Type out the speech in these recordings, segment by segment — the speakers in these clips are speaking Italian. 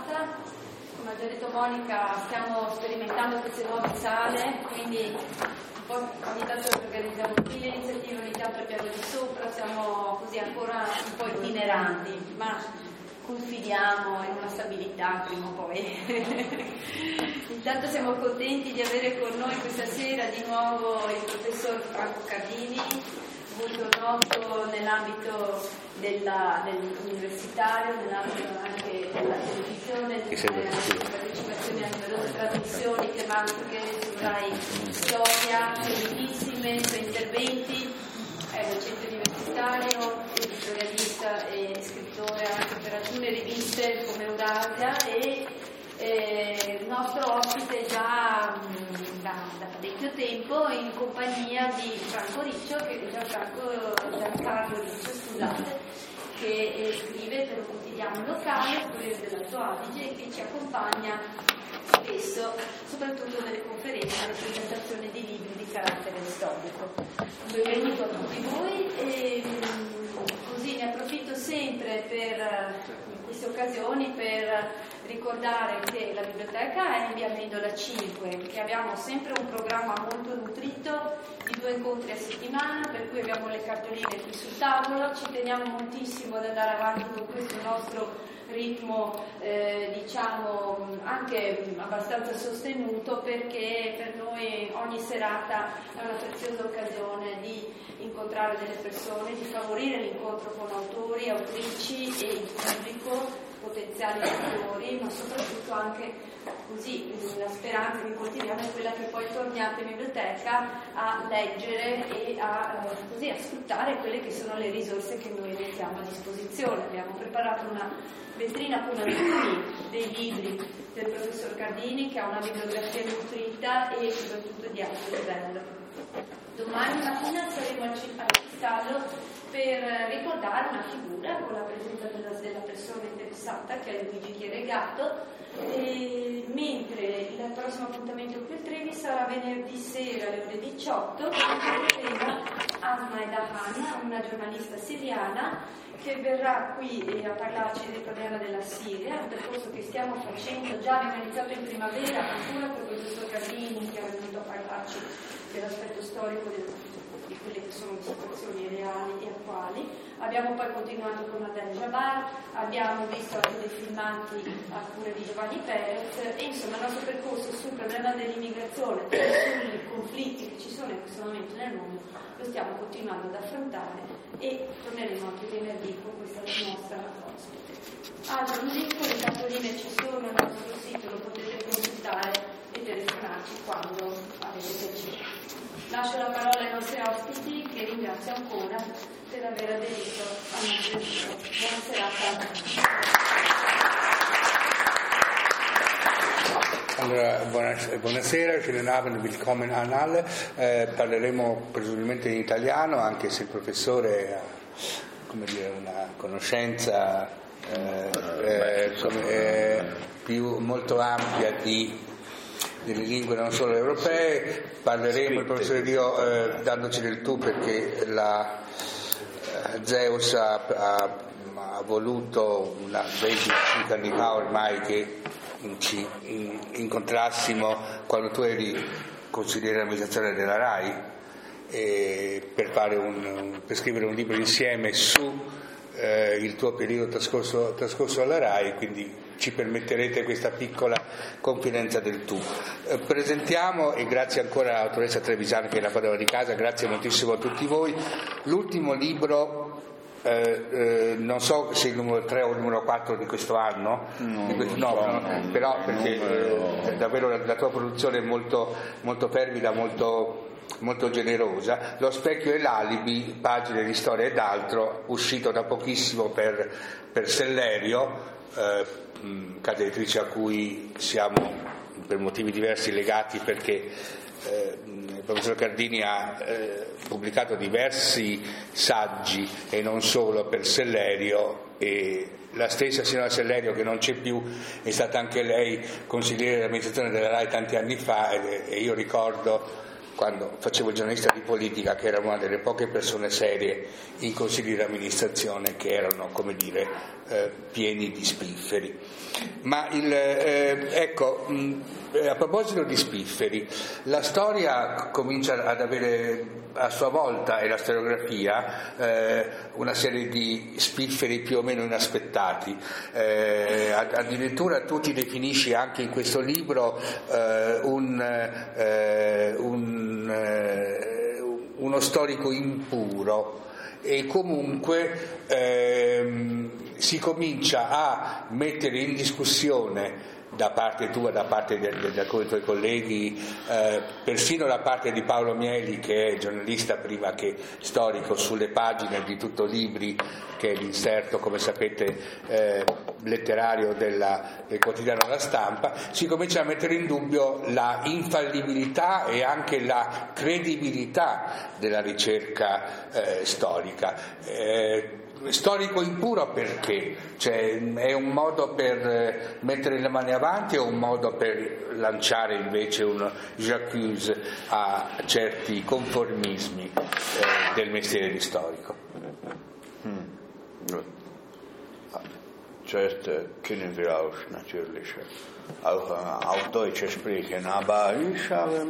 serata. Come ha già detto Monica, stiamo sperimentando queste nuove sale, quindi ogni tanto organizziamo qui le iniziative, ogni tanto al piano di sopra, siamo così ancora un po' itineranti, ma confidiamo in una stabilità prima o poi. Intanto siamo contenti di avere con noi questa sera di nuovo il professor Franco Cardini, molto noto nell'ambito dell'universitario, nell'ambito anche della televisione, della partecipazione a numerose trasmissioni tematiche su Rai Storia, bellissime, i suoi interventi, è docente universitario, editorialista e scrittore anche per alcune riviste come Eurasia e il nostro ospite già da parecchio tempo in compagnia di Giancarlo Riccio, scusate, che scrive per un quotidiano locale, il Corriere dell'Alto Adige, e che ci accompagna spesso, soprattutto nelle conferenze e alle presentazioni di libri di carattere storico. Benvenuto a tutti voi e così ne approfitto sempre per queste occasioni per ricordare che la biblioteca è in via Amendola 5, che abbiamo sempre un programma molto nutrito di 2 incontri a settimana, per cui abbiamo le cartoline qui sul tavolo, ci teniamo moltissimo ad andare avanti con questo nostro ritmo diciamo anche abbastanza sostenuto, perché per noi ogni serata è una preziosa occasione di incontrare delle persone, di favorire l'incontro con autori, autrici e il pubblico, potenziali lettori, ma soprattutto anche così la speranza che coltiviamo è quella che poi torniate in biblioteca a leggere e a sfruttare quelle che sono le risorse che noi mettiamo a disposizione. Abbiamo preparato una vetrina con alcuni dei libri del professor Cardini, che ha una bibliografia nutrita e soprattutto di alto livello. Domani mattina saremo al Cristallo per ricordare una figura con la presenza della persona interessata, che è Luigi Chieregato, mentre il prossimo appuntamento qui al Trevi sarà venerdì sera alle ore 18 con il tema Asma Edahana, una giornalista siriana che verrà qui a parlarci del problema della Siria, un percorso che stiamo facendo, già abbiamo iniziato in primavera ancora con il professor Cardini, che è venuto a parlarci dell'aspetto storico di quelle che sono le situazioni reali e attuali. Abbiamo poi continuato con Adel Jabbar, abbiamo visto anche dei filmati a cura di Giovanni Perez e insomma il nostro percorso sul problema dell'immigrazione e sui conflitti che ci sono in questo momento nel mondo lo stiamo continuando ad affrontare e torneremo anche venerdì con questa nostra ospite. Altro indico, le cartoline ci sono nel nostro sito, lo potete consultare e telefonarci quando avete piacere. Lascio la parola ai nostri ospiti, che ringrazio ancora per aver aderito al nostro invito. Buona serata. Allora, buonasera, schönen Abend, willkommen an alle. Parleremo presumibilmente in italiano, anche se il professore ha una conoscenza molto ampia delle lingue non solo europee. Parleremo, il professore Dio, dandoci del tu, perché la Zeus ha voluto 25 anni fa ormai che ci incontrassimo quando tu eri consigliere di amministrazione della RAI per scrivere un libro insieme su il tuo periodo trascorso alla RAI, quindi ci permetterete questa piccola confidenza del tu. Presentiamo, e grazie ancora alla dottoressa Trevisani che è la padrona di casa, grazie moltissimo a tutti voi, l'ultimo libro. Non so se il numero 3 o il numero 4 di questo anno, però perché davvero la tua produzione è molto, molto fervida, molto generosa. Lo specchio e l'alibi, pagine di storia ed altro, uscito da pochissimo per Sellerio, casa editrice a cui siamo per motivi diversi legati, perché il professor Cardini ha pubblicato diversi saggi e non solo per Sellerio, e la stessa signora Sellerio, che non c'è più, è stata anche lei consigliere dell'amministrazione della RAI tanti anni fa, e io ricordo quando facevo il giornalista di politica, che era una delle poche persone serie in consigli di amministrazione che erano, come dire, pieni di spifferi. Ma ecco, a proposito di spifferi, la storia comincia ad avere a sua volta, e la storiografia, una serie di spifferi più o meno inaspettati. Addirittura tu ti definisci anche in questo libro uno storico impuro, e comunque si comincia a mettere in discussione da parte tua, da parte dei tuoi colleghi, persino da parte di Paolo Mieli, che è giornalista prima che storico, sulle pagine di Tutto Libri, che è l'inserto, come sapete, letterario del quotidiano La Stampa, si comincia a mettere in dubbio la infallibilità e anche la credibilità della ricerca storica. Storico impuro perché? Cioè, è un modo per mettere le mani avanti o un modo per lanciare invece un j'accuse a certi conformismi del mestiere di storico? Zuerst können wir auch natürlich auf Deutsch sprechen, aber ich habe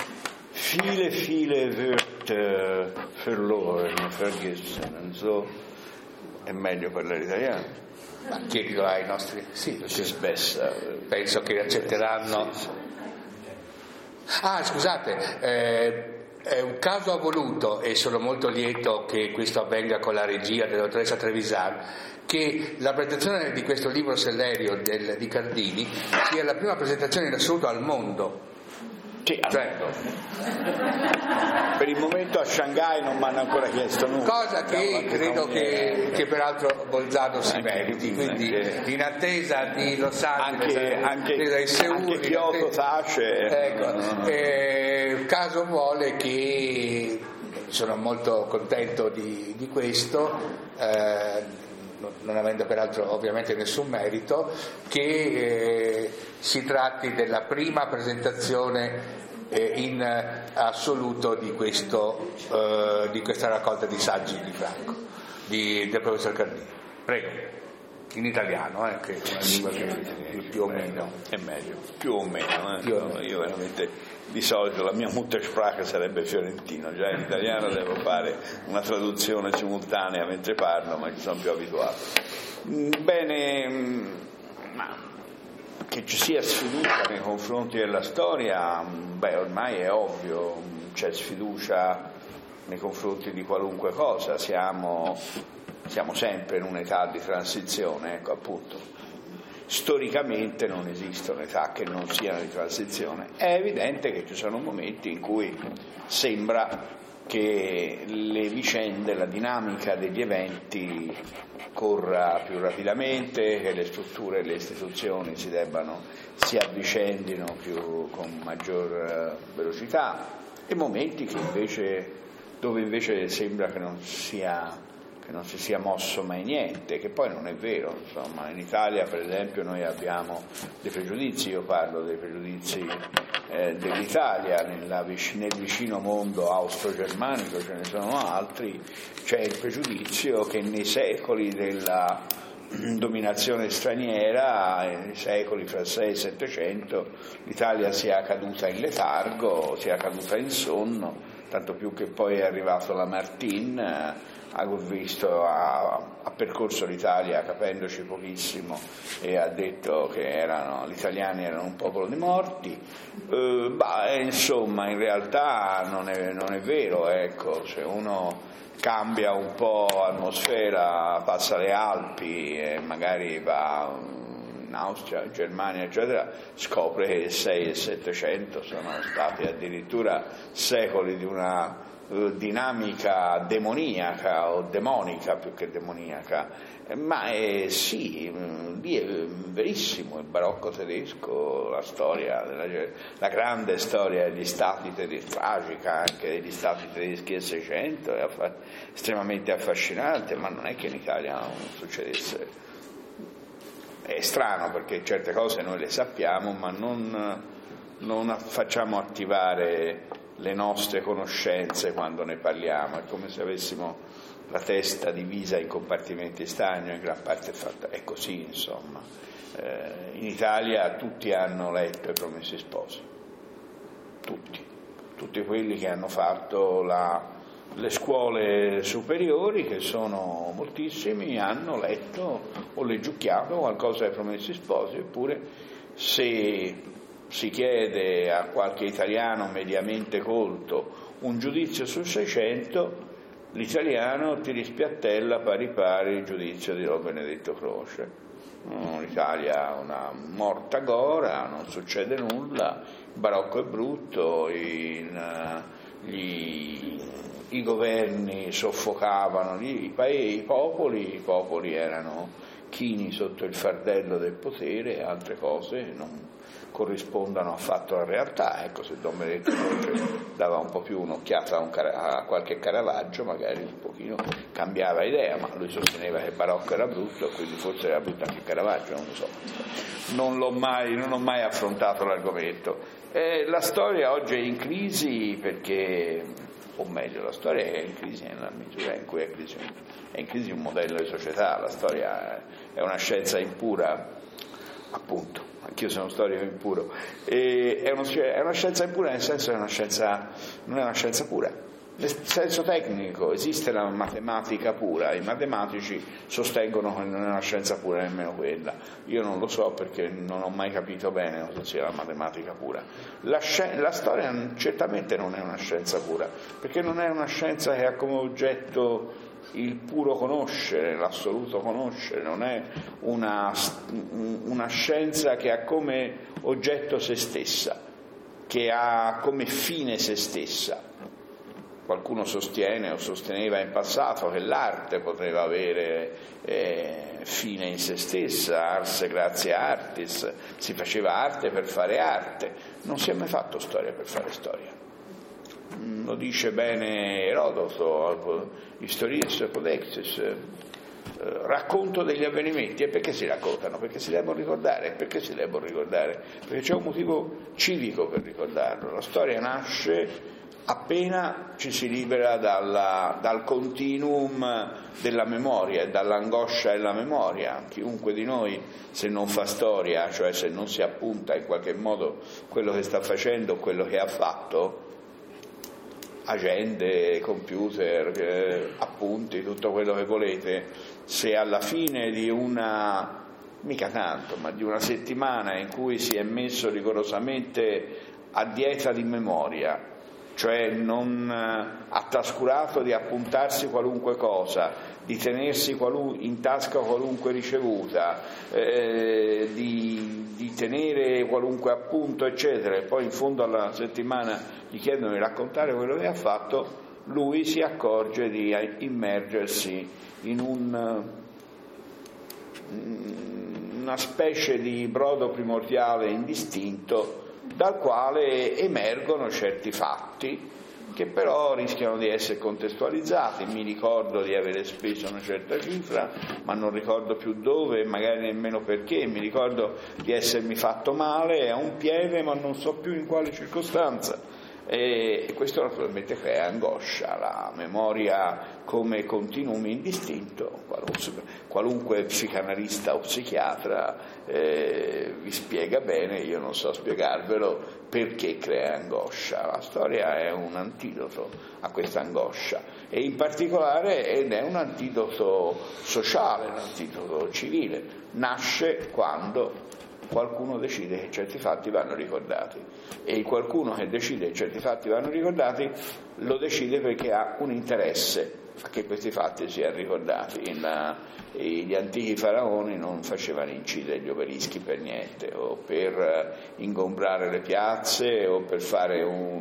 viele Wörter verloren, vergessen, und so è meglio parlare italiano. Ma chiedilo ai nostri, sì, penso che accetteranno. Sì. Scusate, è un caso avvoluto, e sono molto lieto che questo avvenga con la regia della dottoressa Trevisan, che la presentazione di questo libro Sellerio di Cardini sia la prima presentazione in assoluto al mondo. Sì, per il momento a Shanghai non mi hanno ancora chiesto nulla. Cosa che credo che peraltro Bolzano si meriti, quindi in attesa di Los Angeles, anche Seul, anche Kyoto tace. Ecco, caso vuole che sono molto contento di questo, non avendo peraltro ovviamente nessun merito, che si tratti della prima presentazione in assoluto di questa raccolta di saggi di Franco, del professor Cardini. Prego, in italiano, che è una lingua che più o meno è meglio, più o meno. Io veramente di solito la mia Muttersprache sarebbe fiorentino, già in italiano devo fare una traduzione simultanea mentre parlo, ma ci sono più abituato. Bene, che ci sia sfiducia nei confronti della storia, ormai è ovvio, c'è sfiducia nei confronti di qualunque cosa, siamo sempre in un'età di transizione, ecco, appunto. Storicamente non esistono età che non siano di transizione. È evidente che ci sono momenti in cui sembra che le vicende, la dinamica degli eventi corra più rapidamente, che le strutture e le istituzioni si avvicendino con maggior velocità, e momenti dove invece sembra che non si sia mosso mai niente, che poi non è vero. Insomma, in Italia per esempio noi abbiamo dei pregiudizi, io parlo dei pregiudizi dell'Italia, nel vicino mondo austro-germanico ce ne sono altri. C'è il pregiudizio che nei secoli della dominazione straniera, nei secoli fra il 6 e il 700, l'Italia sia caduta in letargo, sia caduta in sonno, tanto più che poi è arrivato Lamartine, ha percorso l'Italia capendoci pochissimo e ha detto che gli italiani erano un popolo di morti. Insomma, in realtà non è vero, ecco. Se uno cambia un po' atmosfera, passa le Alpi e magari va in Austria, Germania, eccetera, scopre che il 6 e il 700 sono stati addirittura secoli di una dinamica demoniaca, o demonica più che demoniaca, ma sì, lì è verissimo. Il barocco tedesco, la storia, la grande storia degli stati tedeschi, tragica anche degli stati tedeschi del 600, è estremamente affascinante, ma non è che in Italia non succedesse. È strano perché certe cose noi le sappiamo, ma non facciamo attivare le nostre conoscenze quando ne parliamo, è come se avessimo la testa divisa in compartimenti stagni, in gran parte è così, insomma. In Italia tutti hanno letto I Promessi Sposi, tutti quelli che hanno fatto le scuole superiori, che sono moltissimi, hanno letto o leggiucchiato qualcosa dei Promessi Sposi, eppure se si chiede a qualche italiano mediamente colto un giudizio su 600, l'italiano ti rispiattella pari pari il giudizio di Don Benedetto Croce. L'Italia è una morta gora, non succede nulla, il barocco è brutto, i governi soffocavano i popoli erano chini sotto il fardello del potere, e altre cose non corrispondono affatto alla realtà. Ecco, se Don Benedetto Croce dava un po' più un'occhiata a qualche Caravaggio, magari un pochino cambiava idea, ma lui sosteneva che il barocco era brutto, quindi forse era brutto anche Caravaggio, non lo so. Non ho mai affrontato l'argomento. La storia oggi è in crisi perché, o meglio, la storia è in crisi nella misura in cui è in crisi un modello di società. La storia è una scienza impura, appunto, anch'io sono storico impuro, è una scienza impura nel senso che non è una scienza pura. Nel senso tecnico esiste la matematica pura, i matematici sostengono che non è una scienza pura nemmeno quella. Io non lo so perché non ho mai capito bene cosa sia la matematica pura. La storia certamente non è una scienza pura, perché non è una scienza che ha come oggetto il puro conoscere, l'assoluto conoscere, non è una scienza che ha come oggetto se stessa, che ha come fine se stessa. Qualcuno sostiene o sosteneva in passato che l'arte poteva avere fine in se stessa, ars gratia artis, si faceva arte per fare arte. Non si è mai fatto storia per fare storia. Lo dice bene Erodoto, Histories Codexis, racconto degli avvenimenti. E perché si raccontano? Perché si devono ricordare. Perché si devono ricordare? Perché c'è un motivo civico per ricordarlo. La storia nasce appena ci si libera dal continuum della memoria e dall'angoscia della memoria. Chiunque di noi, se non fa storia, cioè se non si appunta in qualche modo quello che sta facendo, quello che ha fatto, agende, computer, appunti, tutto quello che volete, se alla fine di mica tanto, ma di una settimana in cui si è messo rigorosamente a dieta di memoria, cioè non ha trascurato di appuntarsi qualunque cosa, di tenersi in tasca qualunque ricevuta, di tenere qualunque appunto, eccetera, e poi in fondo alla settimana gli chiedono di raccontare quello che ha fatto, lui si accorge di immergersi in una specie di brodo primordiale indistinto, dal quale emergono certi fatti che però rischiano di essere contestualizzati. Mi ricordo di avere speso una certa cifra, ma non ricordo più dove, magari nemmeno perché. Mi ricordo di essermi fatto male a un piede, ma non so più in quale circostanza. E questo naturalmente crea angoscia. La memoria come continuum indistinto, qualunque psicanalista o psichiatra vi spiega bene, io non so spiegarvelo perché crea angoscia. La storia è un antidoto a questa angoscia, e in particolare ed è un antidoto sociale, un antidoto civile. Nasce quando qualcuno decide che certi fatti vanno ricordati, e il qualcuno che decide che certi fatti vanno ricordati lo decide perché ha un interesse a che questi fatti siano ricordati. Gli antichi faraoni non facevano incidere gli obelischi per niente, o per ingombrare le piazze, o per fare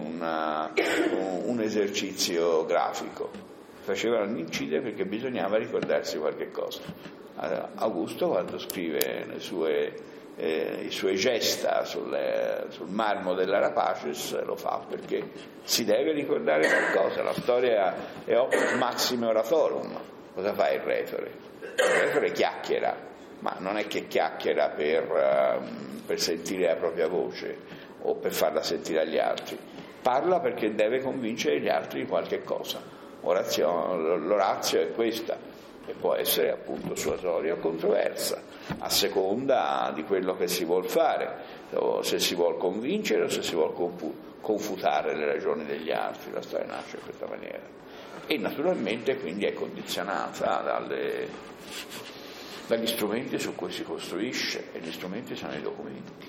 un esercizio grafico. Facevano incidere perché bisognava ricordarsi qualche cosa. Augusto, quando scrive i suoi gesta sul marmo della Rapaces, lo fa perché si deve ricordare qualcosa. La storia è opus maxime oratorum. Cosa fa il retore? Il retore chiacchiera, ma non è che chiacchiera per sentire la propria voce o per farla sentire agli altri. parla perché deve convincere gli altri di qualche cosa. L'orazio è questa, e può essere appunto suasoria o controversa, a seconda di quello che si vuol fare, o se si vuol convincere o se si vuol confutare le ragioni degli altri. La storia nasce in questa maniera e naturalmente quindi è condizionata dagli strumenti su cui si costruisce, e gli strumenti sono i documenti.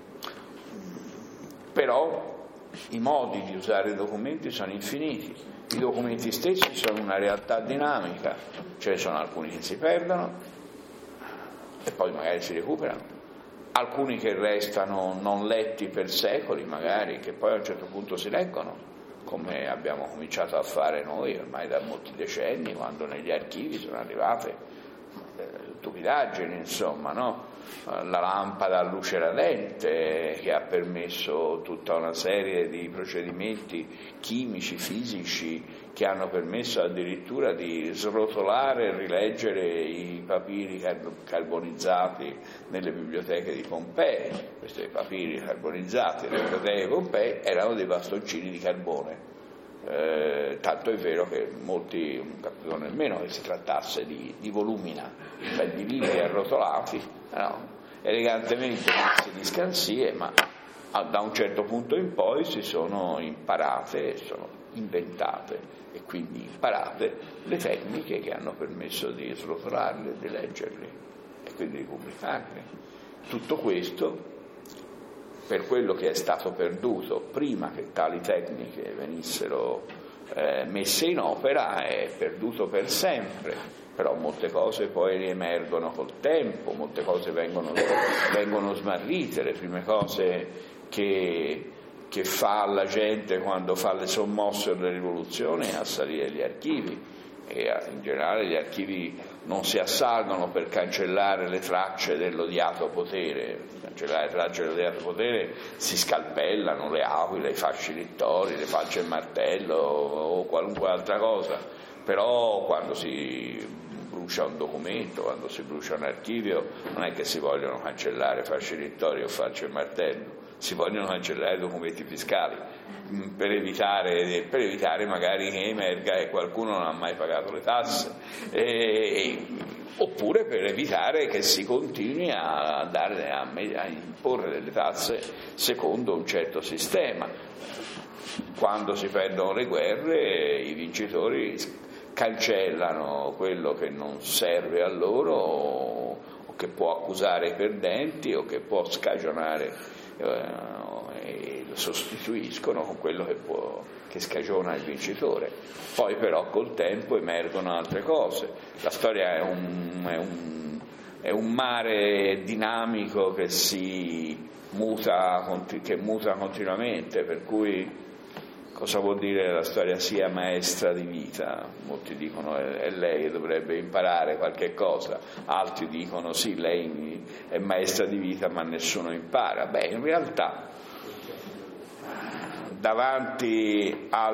Però i modi di usare i documenti sono infiniti, i documenti stessi sono una realtà dinamica, ce ne sono alcuni che si perdono e poi magari si recuperano, alcuni che restano non letti per secoli magari, che poi a un certo punto si leggono, come abbiamo cominciato a fare noi ormai da molti decenni, quando negli archivi sono arrivate stupidaggini, insomma, no? La lampada a luce radente, che ha permesso tutta una serie di procedimenti chimici, fisici, che hanno permesso addirittura di srotolare e rileggere i papiri carbonizzati nelle biblioteche di Pompei. Questi papiri carbonizzati nelle biblioteche di Pompei erano dei bastoncini di carbone. Tanto è vero che molti non capivano nemmeno che si trattasse di volumina, cioè di libri arrotolati, no, elegantemente messi in scansie, ma da un certo punto in poi si sono imparate, sono inventate e quindi imparate le tecniche che hanno permesso di srotolarli, di leggerli e quindi di pubblicarli. Tutto questo, per quello che è stato perduto prima che tali tecniche venissero messe in opera, è perduto per sempre. Però molte cose poi riemergono col tempo, molte cose vengono smarrite, le prime cose che fa la gente quando fa le sommosse delle rivoluzioni è assalire gli archivi, e in generale gli archivi non si assalgono per cancellare le tracce dell'odiato potere. Cancellare le tracce dell'odiato potere si scalpellano le aquile, i fasci littori, le falce e il martello o qualunque altra cosa, però quando si brucia un documento, quando si brucia un archivio, non è che si vogliono cancellare fasci littori o falce e martello, si vogliono cancellare documenti fiscali per evitare magari che emerga che qualcuno non ha mai pagato le tasse, oppure per evitare che si continui a imporre delle tasse secondo un certo sistema. Quando si perdono le guerre, i vincitori cancellano quello che non serve a loro o che può accusare i perdenti o che può scagionare, e lo sostituiscono con quello che scagiona il vincitore. Poi però col tempo emergono altre cose. La storia è un mare dinamico che muta continuamente, per cui cosa vuol dire che la storia sia maestra di vita? Molti dicono è lei che dovrebbe imparare qualche cosa, altri dicono sì, lei è maestra di vita ma nessuno impara. Beh, in realtà davanti a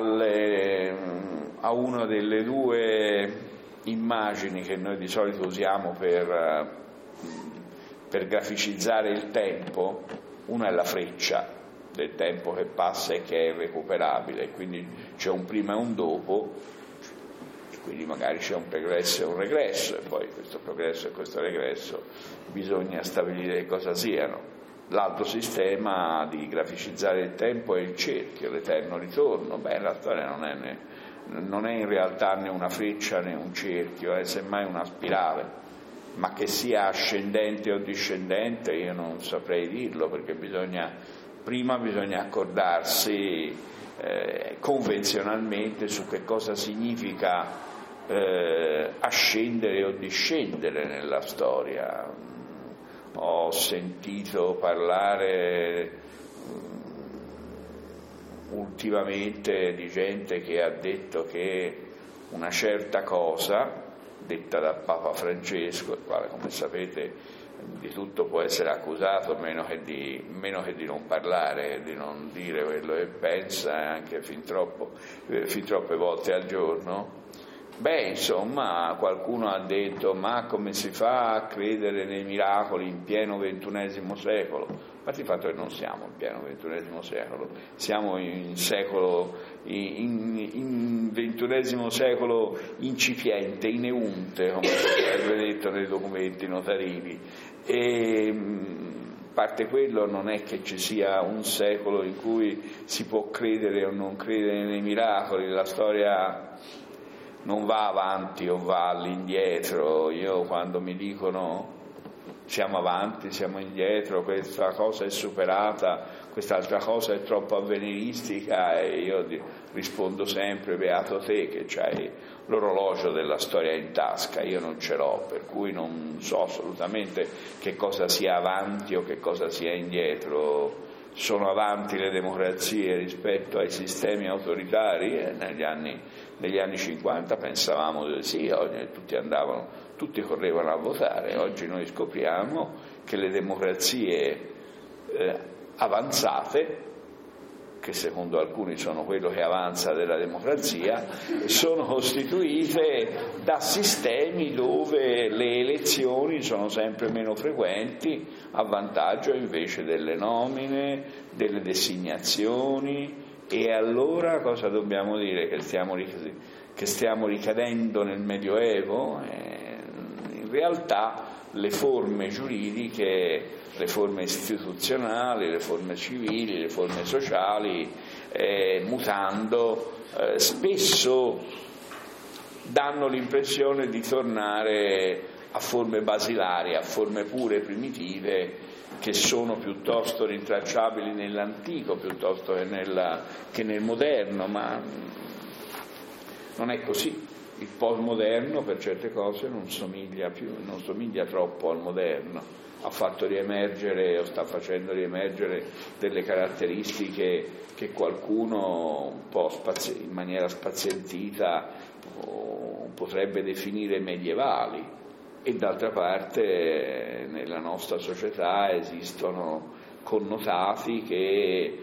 una delle due immagini che noi di solito usiamo per graficizzare il tempo, una è la freccia del tempo che passa e che è irrecuperabile, quindi c'è un prima e un dopo, e quindi magari c'è un progresso e un regresso, e poi questo progresso e questo regresso bisogna stabilire cosa siano. L'altro sistema di graficizzare il tempo è il cerchio, l'eterno ritorno. Beh, la storia non è in realtà né una freccia né un cerchio, è semmai una spirale, ma che sia ascendente o discendente io non saprei dirlo, perché prima bisogna accordarsi convenzionalmente su che cosa significa ascendere o discendere nella storia. Ho sentito parlare ultimamente di gente che ha detto che una certa cosa, detta da Papa Francesco, il quale come sapete di tutto può essere accusato meno che di non parlare, di non dire quello che pensa, anche fin troppe volte al giorno, Insomma, qualcuno ha detto: ma come si fa a credere nei miracoli in pieno XXI secolo? Ma di fatto che non siamo in pieno XXI secolo, siamo in XXI secolo incipiente, ineunte, come sarebbe detto nei documenti notarivi. E a parte quello, non è che ci sia un secolo in cui si può credere o non credere nei miracoli. La storia non va avanti o va all'indietro. Io, quando mi dicono siamo avanti, siamo indietro, questa cosa è superata, quest'altra cosa è troppo avveniristica, e io rispondo sempre: beato te che c'hai l'orologio della storia in tasca, io non ce l'ho, per cui non so assolutamente che cosa sia avanti o che cosa sia indietro. Sono avanti le democrazie rispetto ai sistemi autoritari, e negli anni 50 pensavamo di sì, tutti correvano a votare. Oggi noi scopriamo che le democrazie avanzate, che secondo alcuni sono quello che avanza della democrazia, sono costituite da sistemi dove le elezioni sono sempre meno frequenti, a vantaggio invece delle nomine, delle designazioni. E allora cosa dobbiamo dire? Che stiamo ricadendo nel Medioevo? In realtà le forme giuridiche, le forme istituzionali, le forme civili, le forme sociali, mutando, spesso danno l'impressione di tornare a forme basilari, a forme pure primitive, che sono piuttosto rintracciabili nell'antico piuttosto che nel moderno, ma non è così. Il postmoderno per certe cose non somiglia troppo al moderno. Ha fatto riemergere o sta facendo riemergere delle caratteristiche che qualcuno un po' in maniera spazientita potrebbe definire medievali. E d'altra parte nella nostra società esistono connotati che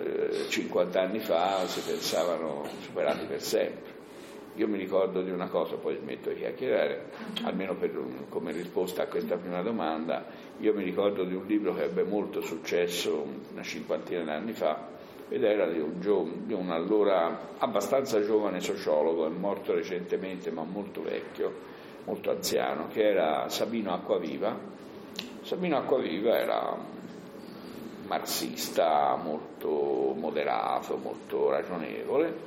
50 anni fa si pensavano superati per sempre. Io mi ricordo di una cosa, poi smetto di chiacchierare, almeno come risposta a questa prima domanda. Io mi ricordo di un libro che ebbe molto successo una cinquantina di anni fa, ed era di un allora abbastanza giovane sociologo, è morto recentemente ma molto vecchio, molto anziano, che era Sabino Acquaviva. Sabino Acquaviva era un marxista molto moderato, molto ragionevole.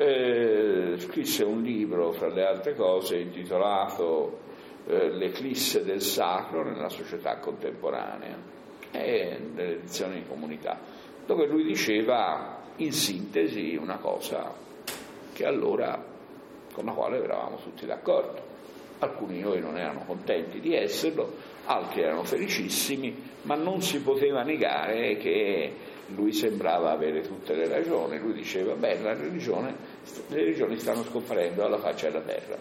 Scrisse un libro, fra le altre cose, intitolato L'eclisse del sacro nella società contemporanea, delle edizioni di Comunità, dove lui diceva in sintesi una cosa che allora con la quale eravamo tutti d'accordo. Alcuni di noi non erano contenti di esserlo, altri erano felicissimi, ma non si poteva negare che lui sembrava avere tutte le ragioni. Lui diceva: le religioni stanno scomparendo dalla faccia della terra.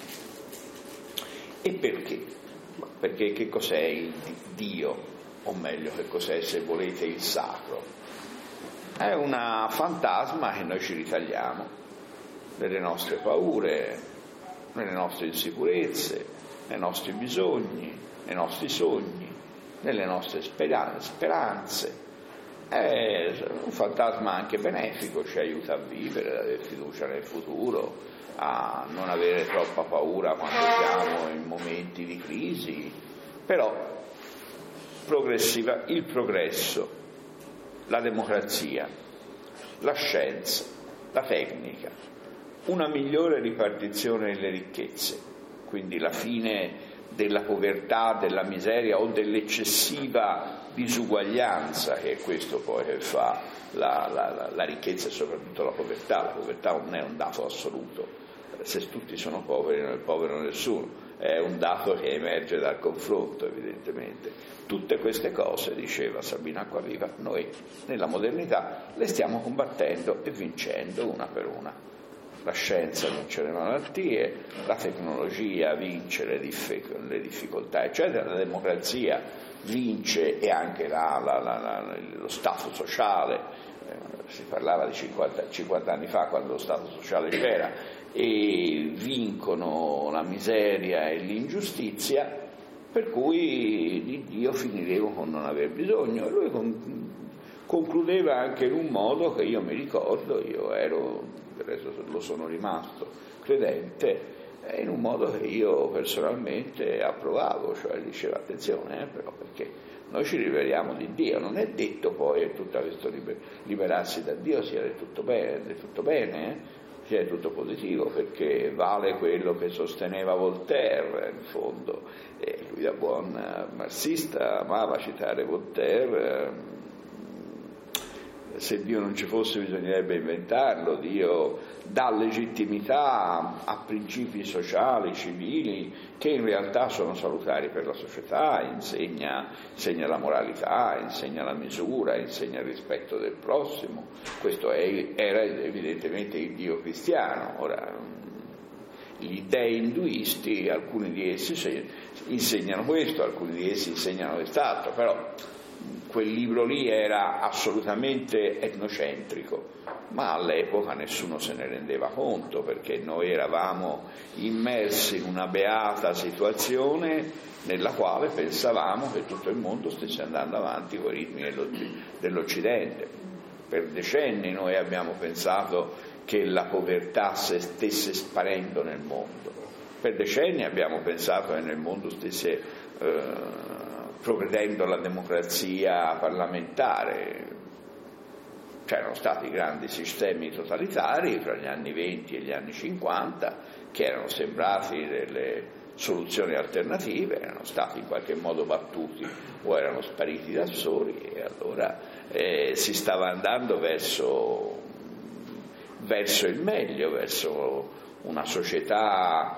E perché? Perché che cos'è il Dio, o meglio che cos'è, se volete, il sacro? È una fantasma che noi ci ritagliamo nelle nostre paure, nelle nostre insicurezze, nei nostri bisogni, nei nostri sogni, nelle nostre speranze. È un fantasma anche benefico, ci aiuta a vivere, ad avere fiducia nel futuro, a non avere troppa paura quando siamo in momenti di crisi. Però il progresso, la democrazia, la scienza, la tecnica, una migliore ripartizione delle ricchezze, quindi la fine della povertà, della miseria o dell'eccessiva disuguaglianza, che è questo poi che fa la ricchezza e soprattutto la povertà. La povertà non è un dato assoluto, se tutti sono poveri non è povero nessuno, è un dato che emerge dal confronto, evidentemente. Tutte queste cose, diceva Sabino Acquaviva, noi nella modernità le stiamo combattendo e vincendo una per una. La scienza vince le malattie, la tecnologia vince le difficoltà, eccetera, la democrazia vince, e anche lo stato sociale si parlava di 50 anni fa, quando lo Stato sociale c'era, e vincono la miseria e l'ingiustizia, per cui di Dio finiremo con non aver bisogno. E lui concludeva anche in un modo che io mi ricordo, io ero, del resto lo sono rimasto credente, in un modo che io personalmente approvavo, cioè diceva attenzione però, perché noi ci riveliamo di Dio, non è detto poi che tutto questo liberarsi da Dio sia del tutto bene, sia tutto positivo, perché vale quello che sosteneva Voltaire in fondo, e lui da buon marxista amava citare Voltaire. Se Dio non ci fosse bisognerebbe inventarlo, Dio dà legittimità a principi sociali, civili, che in realtà sono salutari per la società, insegna la insegna la misura, insegna il rispetto del prossimo. Questo era evidentemente il Dio cristiano. Ora, gli dei induisti, alcuni di essi insegnano questo, alcuni di essi insegnano quest'altro, però quel libro lì era assolutamente etnocentrico, ma all'epoca nessuno se ne rendeva conto, perché noi eravamo immersi in una beata situazione nella quale pensavamo che tutto il mondo stesse andando avanti con i ritmi dell'Occidente. Per decenni noi abbiamo pensato che la povertà stesse sparendo nel mondo, per decenni abbiamo pensato che nel mondo stesse progredendo la democrazia parlamentare. C'erano stati grandi sistemi totalitari fra gli anni 20 e gli anni 50 che erano sembrati delle soluzioni alternative, erano stati in qualche modo battuti o erano spariti da soli, e allora si stava andando verso il meglio, verso una società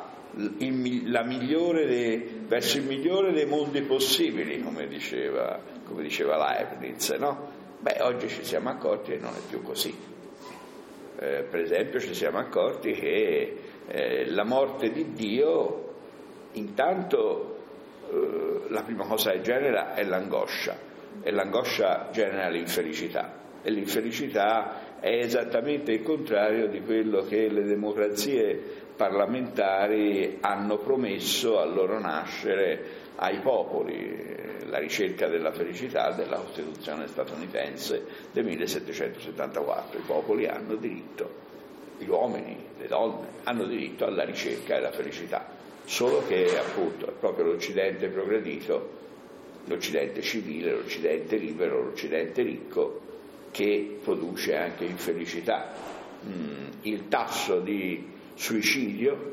verso il migliore dei mondi possibili, come diceva Leibniz, no? Oggi ci siamo accorti che non è più così. Per esempio ci siamo accorti che la morte di Dio, intanto la prima cosa che genera è l'angoscia, e l'angoscia genera l'infelicità, e l'infelicità è esattamente il contrario di quello che le democrazie parlamentari hanno promesso al loro nascere ai popoli, la ricerca della felicità della Costituzione statunitense del 1774. I popoli hanno diritto, gli uomini, le donne, hanno diritto alla ricerca della felicità, solo che appunto è proprio l'Occidente progredito, l'Occidente civile, l'Occidente libero, l'Occidente ricco, che produce anche infelicità. Il tasso di suicidio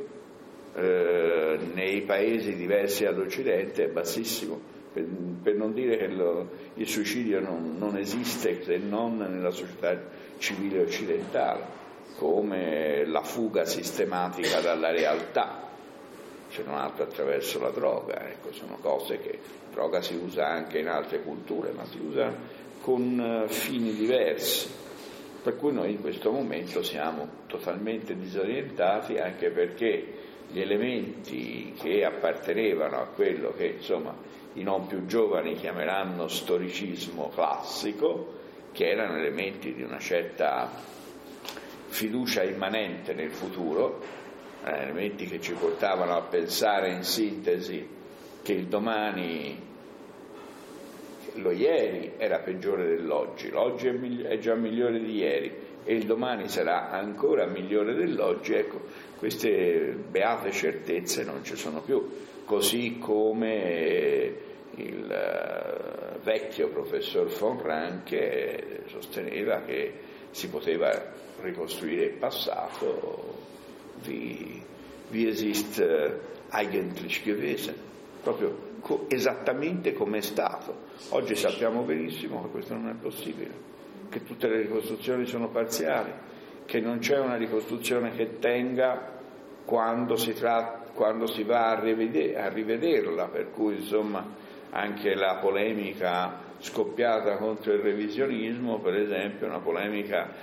nei paesi diversi dall'Occidente è bassissimo, per non dire che il suicidio non esiste se non nella società civile occidentale, come la fuga sistematica dalla realtà, se non altro attraverso la droga. Ecco, sono cose che droga si usa anche in altre culture, ma si usa con fini diversi. Per cui noi in questo momento siamo totalmente disorientati, anche perché gli elementi che appartenevano a quello che insomma i non più giovani chiameranno storicismo classico, che erano elementi di una certa fiducia immanente nel futuro, elementi che ci portavano a pensare in sintesi che il domani, lo ieri era peggiore dell'oggi, l'oggi è già migliore di ieri e il domani sarà ancora migliore dell'oggi. Ecco, queste beate certezze non ci sono più, così come il vecchio professor von Ranke sosteneva che si poteva ricostruire il passato, wie es ist eigentlich gewesen, proprio esattamente come è stato. Oggi sappiamo benissimo che questo non è possibile, che tutte le ricostruzioni sono parziali, che non c'è una ricostruzione che tenga quando si va a rivederla, per cui insomma anche la polemica scoppiata contro il revisionismo, per esempio, è una polemica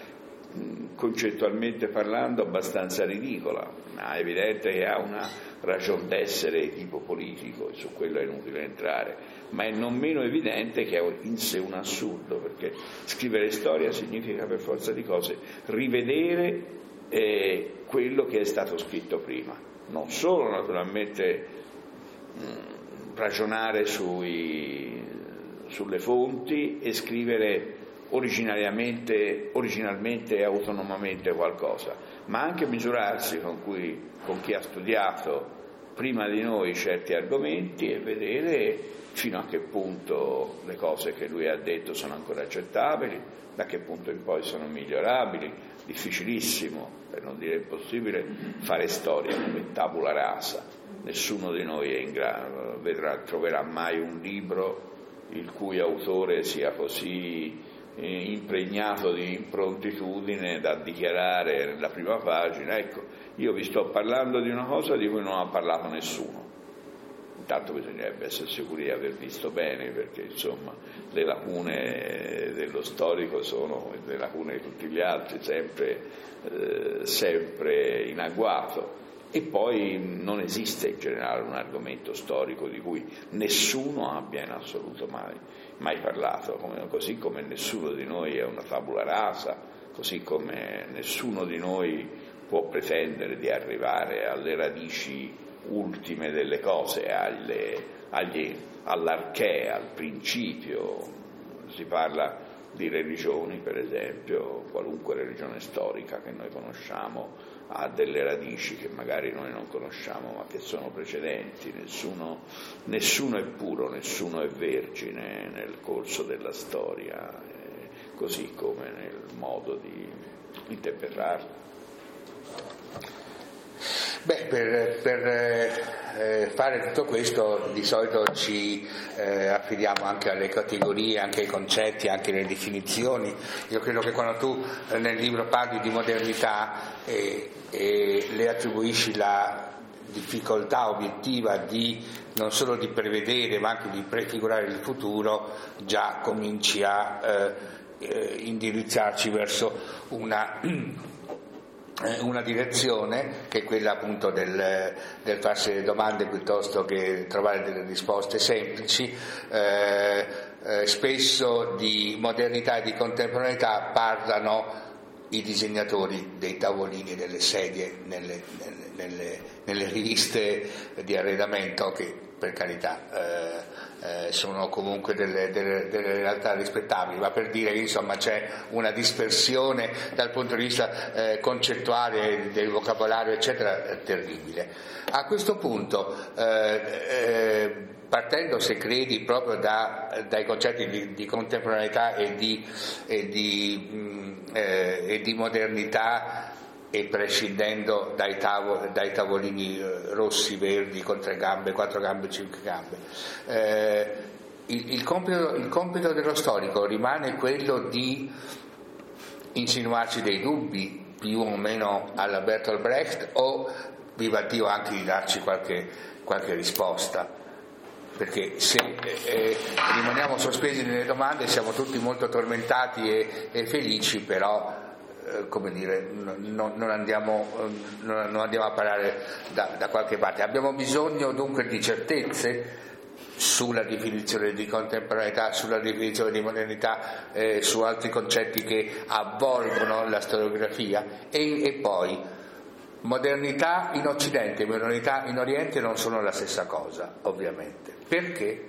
concettualmente parlando abbastanza ridicola, ma è evidente che ha una ragion d'essere di tipo politico, e su quello è inutile entrare, ma è non meno evidente che è in sé un assurdo, perché scrivere storia significa per forza di cose rivedere quello che è stato scritto prima, non solo naturalmente ragionare sulle fonti e scrivere originalmente e autonomamente qualcosa, ma anche misurarsi con chi ha studiato prima di noi certi argomenti e vedere fino a che punto le cose che lui ha detto sono ancora accettabili, da che punto in poi sono migliorabili. Difficilissimo, per non dire impossibile, fare storia come tabula rasa. Nessuno di noi è in grado, troverà mai un libro il cui autore sia così impregnato di improntitudine da dichiarare nella prima pagina: ecco, io vi sto parlando di una cosa di cui non ha parlato nessuno. Intanto bisognerebbe essere sicuri di aver visto bene, perché insomma le lacune dello storico sono le lacune di tutti gli altri, sempre in agguato. E poi non esiste in generale un argomento storico di cui nessuno abbia in assoluto mai parlato, così come nessuno di noi è una tabula rasa, così come nessuno di noi può pretendere di arrivare alle radici ultime delle cose, all'archè, al principio. Si parla di religioni, per esempio, qualunque religione storica che noi conosciamo ha delle radici che magari noi non conosciamo ma che sono precedenti. Nessuno è puro, nessuno è vergine nel corso della storia, così come nel modo di interpretarlo. Per fare tutto questo di solito ci affidiamo anche alle categorie, anche ai concetti, anche alle definizioni. Io credo che quando tu nel libro parli di modernità e le attribuisci la difficoltà obiettiva non solo di prevedere ma anche di prefigurare il futuro, già cominci a indirizzarci verso una direzione che è quella appunto del farsi le domande piuttosto che trovare delle risposte semplici. Spesso di modernità e di contemporaneità parlano i disegnatori dei tavolini e delle sedie nelle riviste di arredamento, che per carità sono comunque delle realtà rispettabili, ma per dire che insomma c'è una dispersione dal punto di vista concettuale del vocabolario eccetera terribile. A questo punto partendo, se credi, proprio dai concetti di contemporaneità e di modernità, e prescindendo dai tavolini rossi, verdi, con 3 gambe, 4 gambe, 5 gambe, il compito dello storico rimane quello di insinuarci dei dubbi più o meno alla Bertolt Brecht, o viva Dio anche di darci qualche risposta? Perché se rimaniamo sospesi nelle domande siamo tutti molto tormentati e felici, però come dire, non andiamo a parare da qualche parte. Abbiamo bisogno dunque di certezze sulla definizione di contemporaneità, sulla definizione di modernità, su altri concetti che avvolgono la storiografia, e poi modernità in Occidente e modernità in Oriente non sono la stessa cosa, ovviamente. Perché?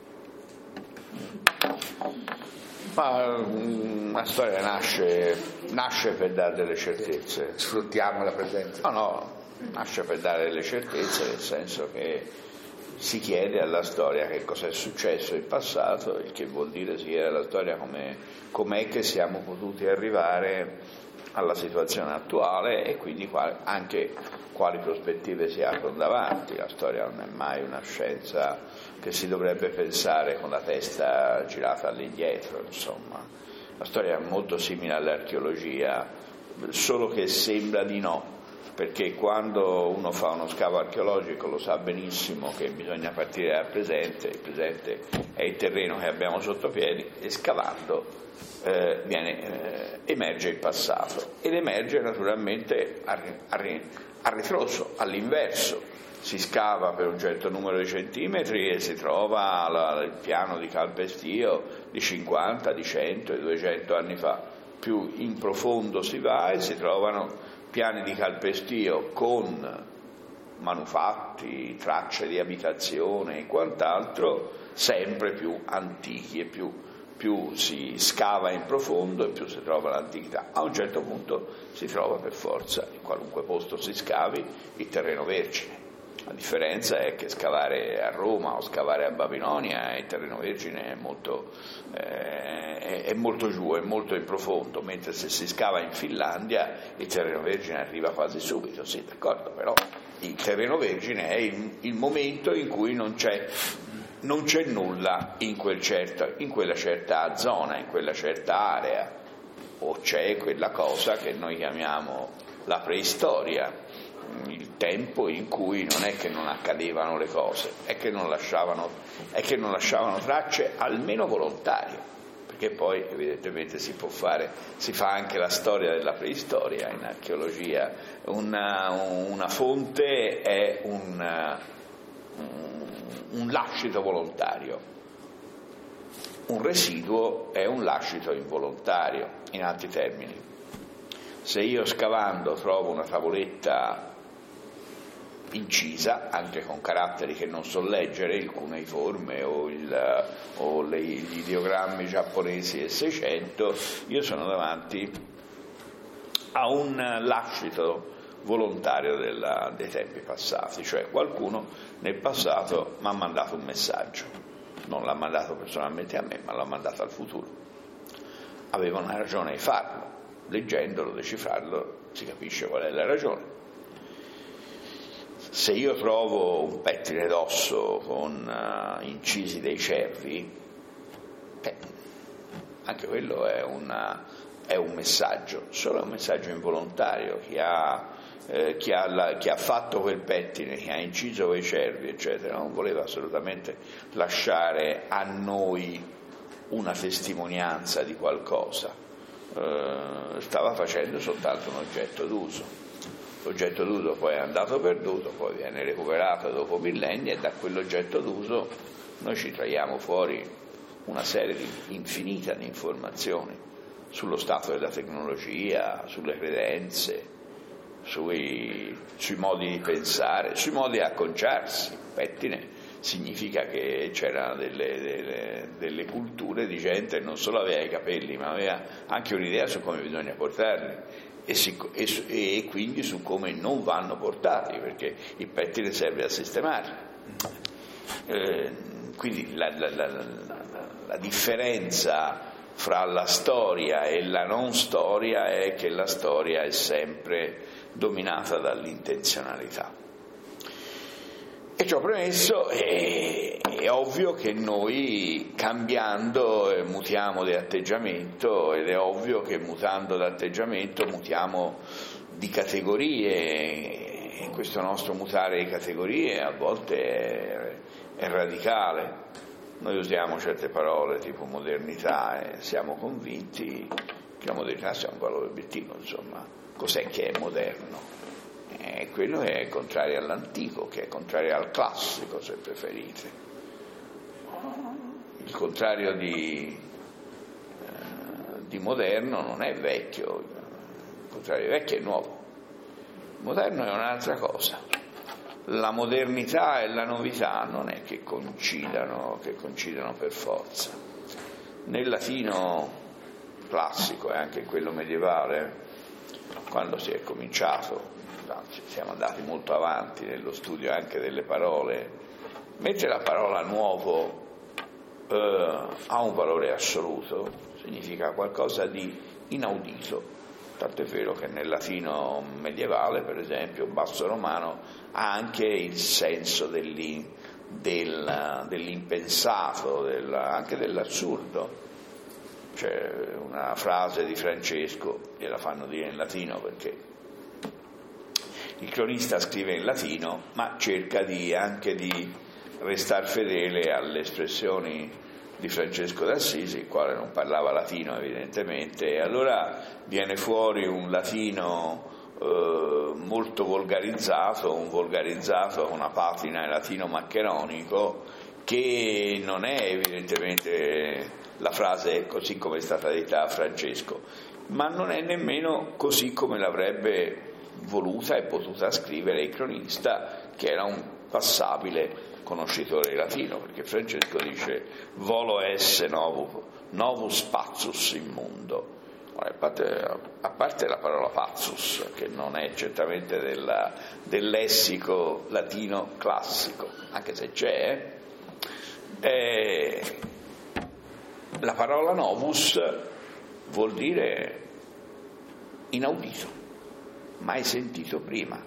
Ma la storia nasce per dare delle certezze. Sfruttiamo la presenza. No, nasce per dare delle certezze, nel senso che si chiede alla storia che cosa è successo in passato, il che vuol dire si chiede alla storia com'è che siamo potuti arrivare alla situazione attuale, e quindi anche quali prospettive si aprono davanti. La storia non è mai una scienza che si dovrebbe pensare con la testa girata all'indietro, insomma. La storia è molto simile all'archeologia, solo che sembra di no, perché quando uno fa uno scavo archeologico lo sa benissimo che bisogna partire dal presente, il presente è il terreno che abbiamo sotto piedi, e scavando emerge il passato, ed emerge naturalmente a ritroso, all'inverso. Si scava per un certo numero di centimetri e si trova il piano di calpestio di 50, di 100 e 200 anni fa. Più in profondo si va e si trovano piani di calpestio con manufatti, tracce di abitazione e quant'altro sempre più antichi, e più si scava in profondo e più si trova l'antichità. A un certo punto si trova per forza, in qualunque posto si scavi, il terreno vergine. La differenza è che scavare a Roma o scavare a Babilonia, il terreno vergine è molto giù, è molto in profondo, mentre se si scava in Finlandia il terreno vergine arriva quasi subito, sì, d'accordo, però il terreno vergine è il momento in cui non c'è nulla in quella certa zona, in quella certa area, o c'è quella cosa che noi chiamiamo la preistoria, il tempo in cui non è che non accadevano le cose, è che non lasciavano tracce, almeno volontarie, perché poi evidentemente si fa anche la storia della preistoria in archeologia. Una fonte è un lascito volontario, un residuo è un lascito involontario. In altri termini, se io scavando trovo una tavoletta incisa, anche con caratteri che non so leggere, il cuneiforme o gli ideogrammi giapponesi del 600, io sono davanti a un lascito volontario dei tempi passati, cioè qualcuno nel passato mi ha mandato un messaggio, non l'ha mandato personalmente a me, ma l'ha mandato al futuro. Aveva una ragione di farlo, leggendolo, decifrarlo, si capisce qual è la ragione. Se io trovo un pettine d'osso con incisi dei cervi, anche quello è un messaggio, solo un messaggio involontario. Chi ha fatto quel pettine, che ha inciso quei cervi, eccetera, non voleva assolutamente lasciare a noi una testimonianza di qualcosa, stava facendo soltanto un oggetto d'uso. L'oggetto d'uso poi è andato perduto, poi viene recuperato dopo millenni, e da quell'oggetto d'uso noi ci traiamo fuori una serie infinita di informazioni sullo stato della tecnologia, sulle credenze, sui modi di pensare, sui modi di acconciarsi. Pettine significa che c'erano delle culture di gente che non solo aveva i capelli, ma aveva anche un'idea su come bisogna portarli. E quindi su come non vanno portati, perché il pettine serve a sistemarli. Quindi la differenza fra la storia e la non storia è che la storia è sempre dominata dall'intenzionalità. E ciò premesso, è ovvio che noi cambiando mutiamo di atteggiamento, ed è ovvio che mutando d'atteggiamento mutiamo di categorie, e questo nostro mutare di categorie a volte è radicale. Noi usiamo certe parole tipo modernità e siamo convinti che la modernità sia un valore obiettivo, insomma, cos'è che è moderno? È quello che è contrario all'antico, che è contrario al classico, se preferite. Il contrario di moderno non è vecchio, il contrario di vecchio è nuovo. Moderno è un'altra cosa. La modernità e la novità non è che coincidano per forza. Nel latino classico e anche in quello medievale, quando si è cominciato, anzi, siamo andati molto avanti nello studio anche delle parole, mentre la parola nuovo ha un valore assoluto, significa qualcosa di inaudito, tant'è vero che nel latino medievale, per esempio, basso romano, ha anche il senso dell'impensato, anche dell'assurdo. C'è una frase di Francesco, e la fanno dire in latino perché il cronista scrive in latino, ma cerca anche di restare fedele alle espressioni di Francesco d'Assisi, il quale non parlava latino evidentemente, e allora viene fuori un latino molto volgarizzato, una patina in latino maccheronico, che non è evidentemente la frase così come è stata detta a Francesco, ma non è nemmeno così come l'avrebbe voluta e potuta scrivere il cronista, che era un passabile conoscitore di latino, perché Francesco dice volo esse novus pazzus in mundo. A parte la parola pazzus, che non è certamente del lessico latino classico, anche se c'è, la parola novus vuol dire inaudito, mai sentito prima.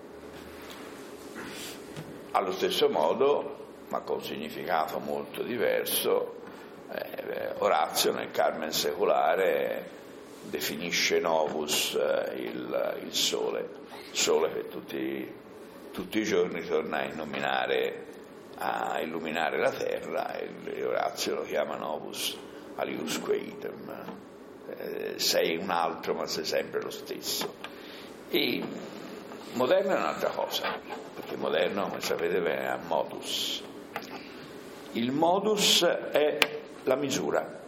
Allo stesso modo, ma con significato molto diverso, Orazio nel Carmen Secolare definisce novus il sole che tutti i giorni torna a illuminare la terra, e Orazio lo chiama novus aliusque idem, sei un altro ma sei sempre lo stesso. E moderno è un'altra cosa, perché moderno, come sapete bene, è modus. Il modus è la misura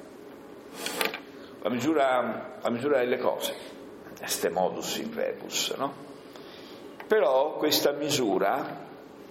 delle cose, este modus in rebus, no? Però questa misura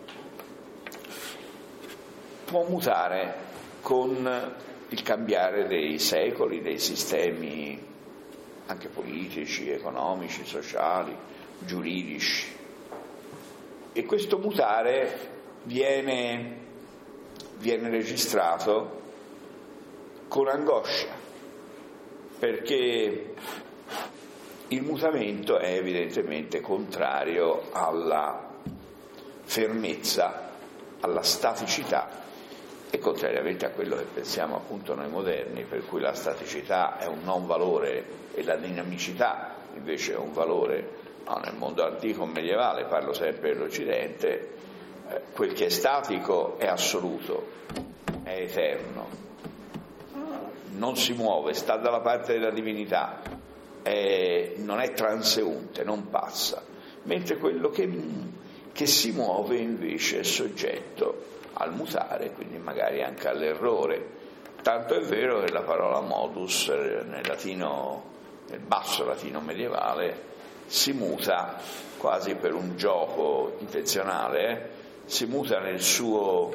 può mutare con il cambiare dei secoli, dei sistemi anche politici, economici, sociali, giuridici, e questo mutare viene registrato con angoscia, perché il mutamento è evidentemente contrario alla fermezza, alla staticità, e contrariamente a quello che pensiamo appunto noi moderni, per cui la staticità è un non valore e la dinamicità invece è un valore. No, nel mondo antico medievale, parlo sempre dell'Occidente, quel che è statico è assoluto, è eterno, non si muove, sta dalla parte della divinità, non è transeunte, non passa, mentre quello che si muove invece è soggetto al mutare, quindi magari anche all'errore. Tanto è vero che la parola modus nel basso latino medievale si muta quasi per un gioco intenzionale, si muta nel suo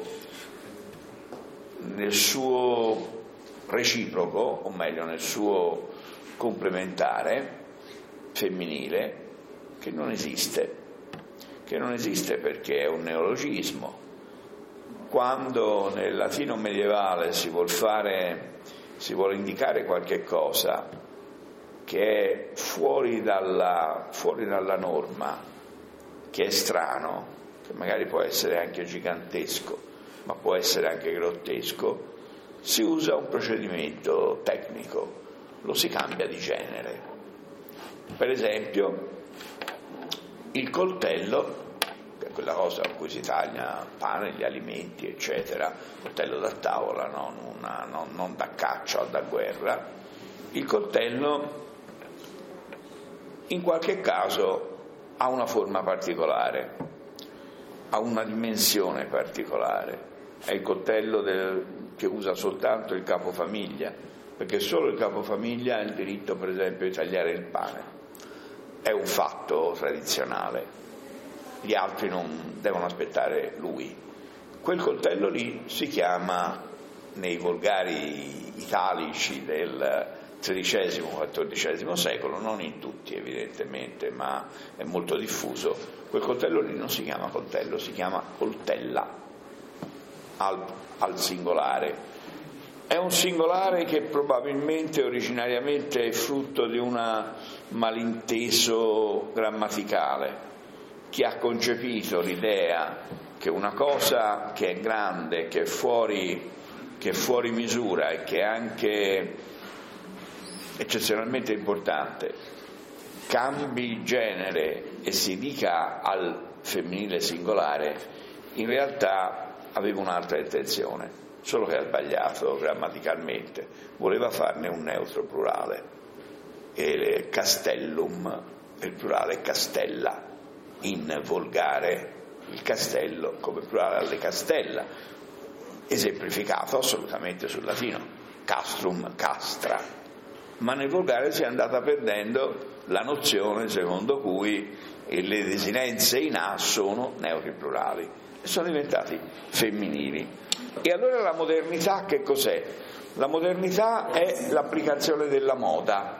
reciproco, o meglio nel suo complementare femminile, che non esiste perché è un neologismo. Quando nel latino medievale si vuole indicare qualche cosa che è fuori dalla norma, che è strano, che magari può essere anche gigantesco, ma può essere anche grottesco, si usa un procedimento tecnico, lo si cambia di genere. Per esempio, il coltello, che è quella cosa con cui si taglia pane, gli alimenti, eccetera, coltello da tavola, non da caccia o da guerra, il coltello in qualche caso ha una forma particolare, ha una dimensione particolare. È il coltello che usa soltanto il capofamiglia, perché solo il capofamiglia ha il diritto, per esempio, di tagliare il pane. È un fatto tradizionale, gli altri non devono aspettare lui. Quel coltello lì si chiama, nei volgari italici del XIII-XIV secolo, non in tutti evidentemente, ma è molto diffuso, quel coltello lì non si chiama coltello, si chiama coltella al singolare. È un singolare che probabilmente originariamente è frutto di un malinteso grammaticale. Chi ha concepito l'idea che una cosa che è grande, che è fuori misura e che è anche eccezionalmente importante, cambi genere e si dica al femminile singolare, in realtà aveva un'altra intenzione, solo che ha sbagliato grammaticalmente, voleva farne un neutro plurale, e castellum, il plurale castella, in volgare il castello come plurale alle castella, esemplificato assolutamente sul latino, castrum, castra, ma nel volgare si è andata perdendo la nozione secondo cui le desinenze in A sono neutri plurali e sono diventati femminili. E allora la modernità che cos'è? La modernità è l'applicazione della moda,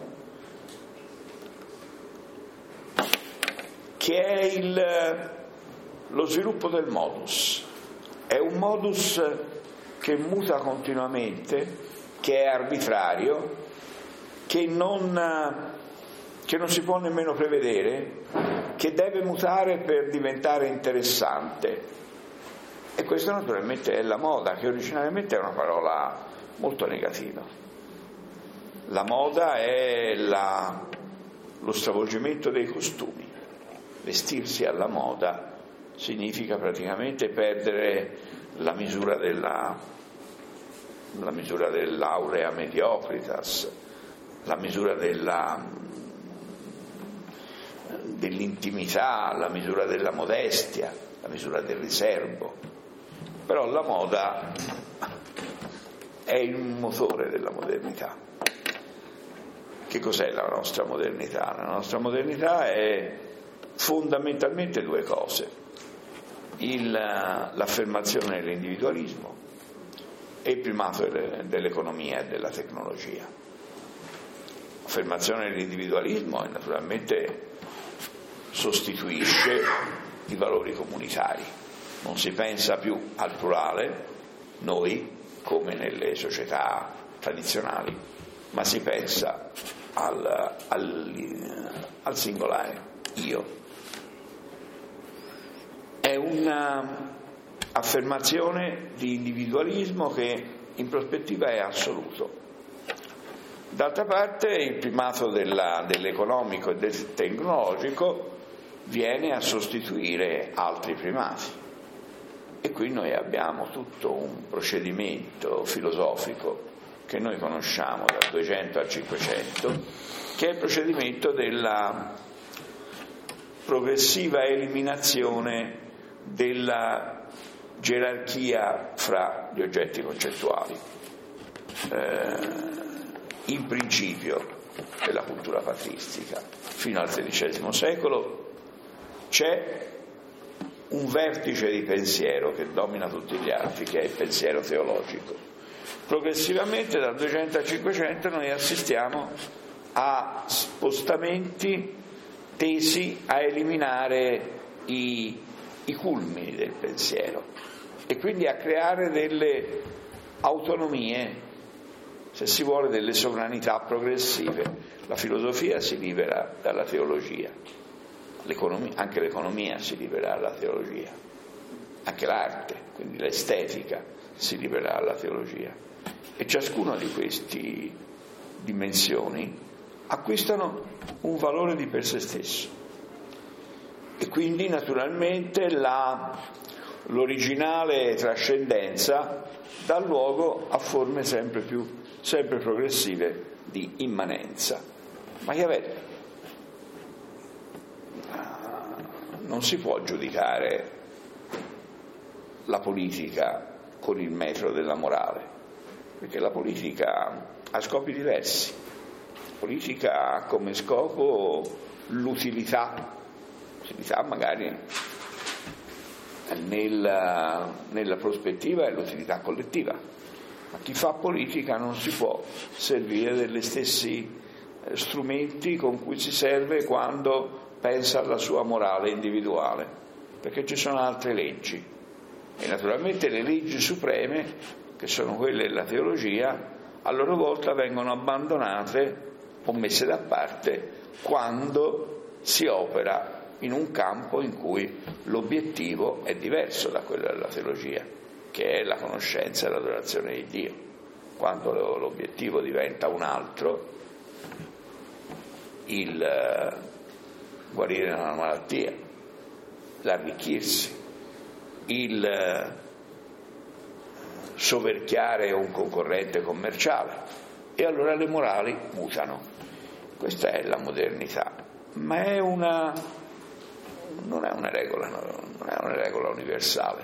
che è lo sviluppo del modus. È un modus che muta continuamente, che è arbitrario, che non si può nemmeno prevedere, che deve mutare per diventare interessante. E questo naturalmente è la moda, che originariamente è una parola molto negativa. La moda è lo stravolgimento dei costumi. Vestirsi alla moda significa praticamente perdere la misura dell'aurea mediocritas, la misura dell'intimità, la misura della modestia, la misura del riservo. Però la moda è il motore della modernità. Che cos'è la nostra modernità? La nostra modernità è fondamentalmente due cose: l'affermazione dell'individualismo e il primato dell'economia e della tecnologia. L'affermazione dell'individualismo naturalmente sostituisce i valori comunitari, non si pensa più al plurale, noi, come nelle società tradizionali, ma si pensa al singolare, io. È un'affermazione di individualismo che in prospettiva è assoluto. D'altra parte il primato dell'economico e del tecnologico viene a sostituire altri primati, e qui noi abbiamo tutto un procedimento filosofico che noi conosciamo dal 200 al 500, che è il procedimento della progressiva eliminazione della gerarchia fra gli oggetti concettuali. In principio della cultura patristica fino al XVI secolo c'è un vertice di pensiero che domina tutti gli altri, che è il pensiero teologico. Progressivamente dal 200 al 500 noi assistiamo a spostamenti tesi a eliminare i culmini del pensiero e quindi a creare delle autonomie, se si vuole delle sovranità progressive. La filosofia si libera dalla teologia, anche l'economia si libera dalla teologia, anche l'arte, quindi l'estetica si libera dalla teologia, e ciascuna di queste dimensioni acquistano un valore di per sé stesso, e quindi naturalmente l'originale trascendenza dà luogo a forme sempre progressive di immanenza. Machiavelli non si può giudicare la politica con il metro della morale, perché la politica ha scopi diversi. La politica ha come scopo l'utilità magari nella prospettiva è l'utilità collettiva, ma chi fa politica non si può servire degli stessi strumenti con cui si serve quando pensa alla sua morale individuale, perché ci sono altre leggi, e naturalmente le leggi supreme, che sono quelle della teologia, a loro volta vengono abbandonate o messe da parte quando si opera in un campo in cui l'obiettivo è diverso da quello della teologia, che è la conoscenza e l'adorazione di Dio. Quando l'obiettivo diventa un altro, il guarire una malattia, l'arricchirsi, il soverchiare un concorrente commerciale, e allora le morali mutano. Questa è la modernità, ma non è una regola universale,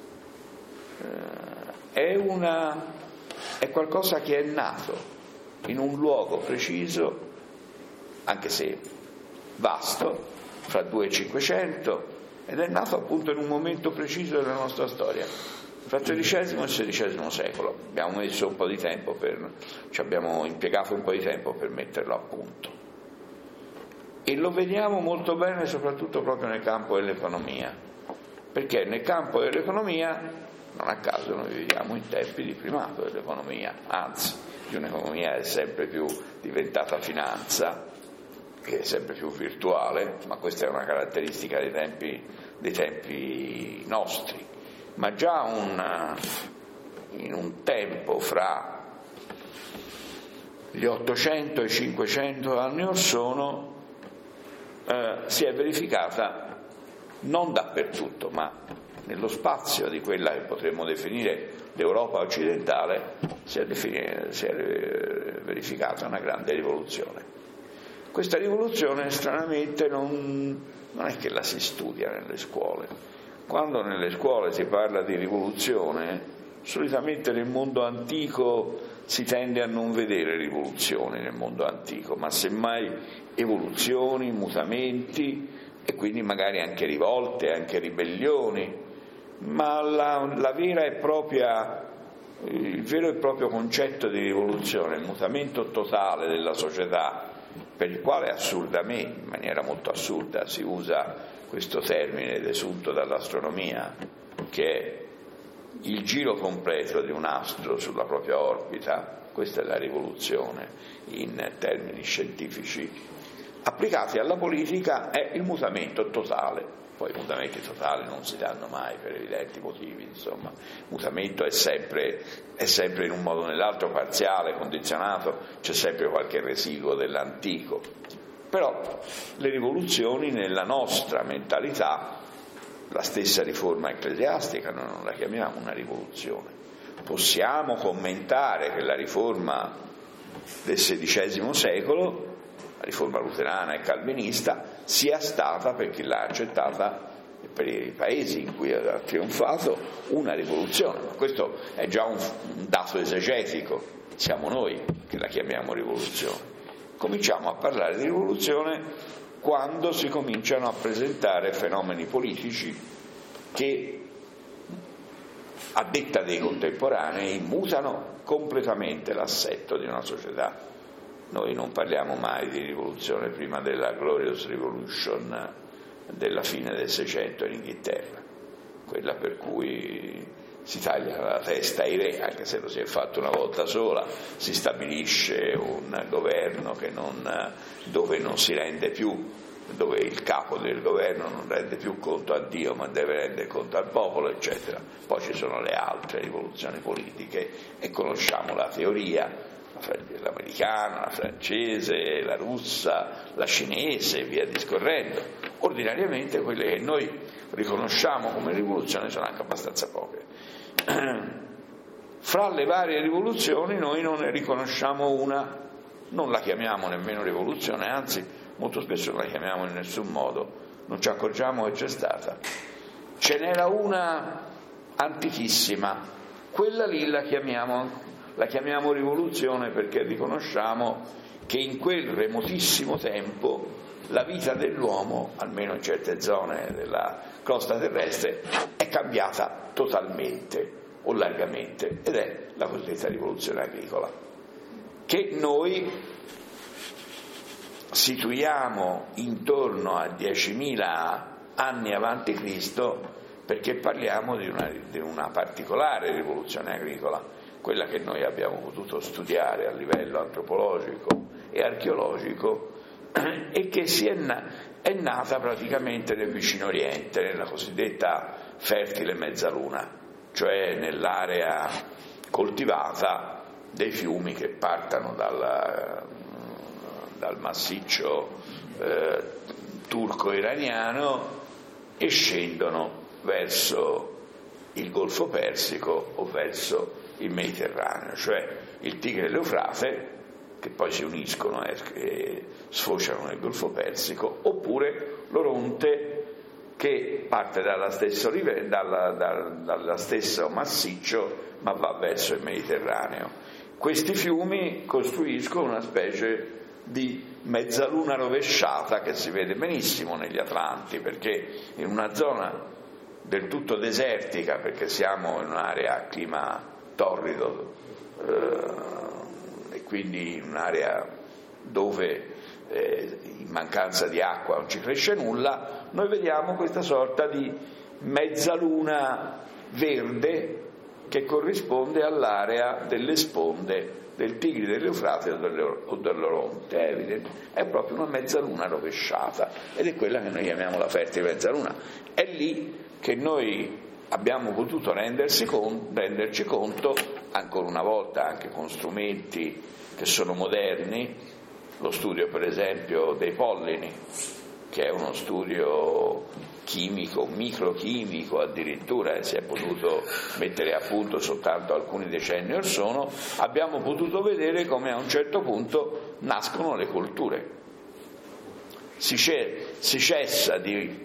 è qualcosa che è nato in un luogo preciso, anche se vasto, fra 2 e 500, ed è nato appunto in un momento preciso della nostra storia, fra il XIII e il XVI secolo. Abbiamo impiegato un po' di tempo per metterlo a punto, e lo vediamo molto bene soprattutto proprio nel campo dell'economia, perché nel campo dell'economia, non a caso, noi viviamo in tempi di primato dell'economia, anzi di un'economia che è sempre più diventata finanza, che è sempre più virtuale, ma questa è una caratteristica dei tempi nostri. Ma già in un tempo fra gli 800 e i 500 anni or sono si è verificata, non dappertutto, ma nello spazio di quella che potremmo definire l'Europa occidentale, si è verificata una grande rivoluzione. Questa rivoluzione stranamente non è che la si studia nelle scuole. Quando nelle scuole si parla di rivoluzione, solitamente nel mondo antico si tende a non vedere rivoluzioni nel mondo antico, ma semmai evoluzioni, mutamenti, e quindi magari anche rivolte, anche ribellioni, ma il vero e proprio concetto di rivoluzione, il mutamento totale della società, per il quale in maniera molto assurda, si usa questo termine desunto dall'astronomia, che è il giro completo di un astro sulla propria orbita. Questa è la rivoluzione in termini scientifici. Applicati alla politica è il mutamento totale. Poi i mutamenti totali non si danno mai per evidenti motivi, insomma. Il mutamento è sempre in un modo o nell'altro parziale, condizionato, c'è sempre qualche residuo dell'antico. Però le rivoluzioni nella nostra mentalità, la stessa riforma ecclesiastica, noi non la chiamiamo una rivoluzione. Possiamo commentare che la riforma del XVI secolo, la riforma luterana e calvinista, sia stata, per chi l'ha accettata e per i paesi in cui ha trionfato, una rivoluzione. Ma questo è già un dato esegetico, siamo noi che la chiamiamo rivoluzione. Cominciamo a parlare di rivoluzione quando si cominciano a presentare fenomeni politici che, a detta dei contemporanei, mutano completamente l'assetto di una società. Noi non parliamo mai di rivoluzione prima della Glorious Revolution della fine del Seicento in Inghilterra, quella per cui si taglia la testa ai re, anche se lo si è fatto una volta sola, si stabilisce un governo dove non si rende più, dove il capo del governo non rende più conto a Dio ma deve rendere conto al popolo, eccetera. Poi ci sono le altre rivoluzioni politiche e conosciamo la teoria, l'americana, la francese, la russa, la cinese, via discorrendo. Ordinariamente quelle che noi riconosciamo come rivoluzioni sono anche abbastanza poche. Fra le varie rivoluzioni noi non ne riconosciamo una, non la chiamiamo nemmeno rivoluzione, anzi molto spesso non la chiamiamo in nessun modo, non ci accorgiamo che c'è stata. Ce n'era una antichissima, quella lì la chiamiamo rivoluzione perché riconosciamo che in quel remotissimo tempo la vita dell'uomo, almeno in certe zone della crosta terrestre, è cambiata totalmente o largamente, ed è la cosiddetta rivoluzione agricola, che noi situiamo intorno a 10.000 anni avanti Cristo, perché parliamo di una particolare rivoluzione agricola, quella che noi abbiamo potuto studiare a livello antropologico e archeologico, e che è nata praticamente nel vicino Oriente, nella cosiddetta fertile mezzaluna, cioè nell'area coltivata dei fiumi che partono dal massiccio turco-iraniano e scendono verso il Golfo Persico o verso il Mediterraneo, cioè il Tigre e l'Eufrate, che poi si uniscono e sfociano nel Golfo Persico, oppure l'Oronte, che parte dalla stesso massiccio ma va verso il Mediterraneo. Questi fiumi costruiscono una specie di mezzaluna rovesciata che si vede benissimo negli Atlanti, perché in una zona del tutto desertica, perché siamo in un'area a clima torrido e quindi in un'area dove in mancanza di acqua non ci cresce nulla, noi vediamo questa sorta di mezzaluna verde che corrisponde all'area delle sponde del Tigri, dell'Eufrate o dell'Oronte. È evidente, è proprio una mezzaluna rovesciata ed è quella che noi chiamiamo la fertile mezzaluna. È lì che noi abbiamo potuto renderci conto, ancora una volta anche con strumenti che sono moderni, lo studio per esempio dei pollini, che è uno studio chimico, microchimico addirittura, e si è potuto mettere a punto soltanto alcuni decenni or sono, abbiamo potuto vedere come a un certo punto nascono le colture. Si cessa di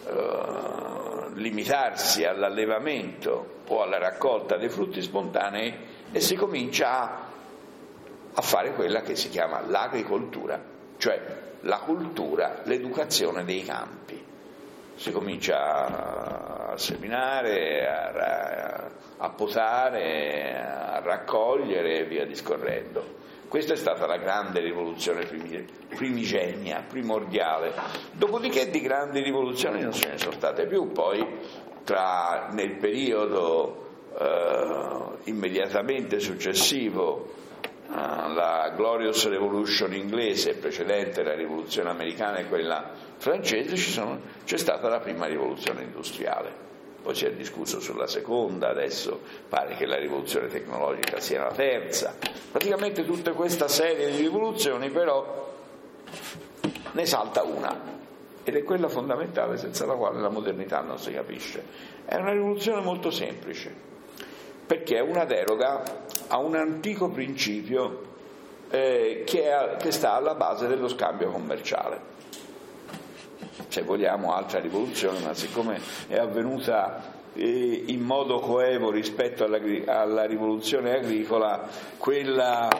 limitarsi all'allevamento o alla raccolta dei frutti spontanei e si comincia a fare quella che si chiama l'agricoltura, cioè la cultura, l'educazione dei campi. Si comincia a seminare, a potare, a raccogliere e via discorrendo. Questa è stata la grande rivoluzione primigenia, primordiale. Dopodiché di grandi rivoluzioni non ce ne sono state più. Poi nel periodo immediatamente successivo la Glorious Revolution inglese, precedente la rivoluzione americana e quella francese, c'è stata la prima rivoluzione industriale, poi si è discusso sulla seconda, adesso pare che la rivoluzione tecnologica sia la terza. Praticamente tutta questa serie di rivoluzioni però ne salta una, ed è quella fondamentale senza la quale la modernità non si capisce. È una rivoluzione molto semplice, perché è una deroga a un antico principio che sta alla base dello scambio commerciale. Se vogliamo altra rivoluzione, ma siccome è avvenuta in modo coevo rispetto alla rivoluzione agricola, quella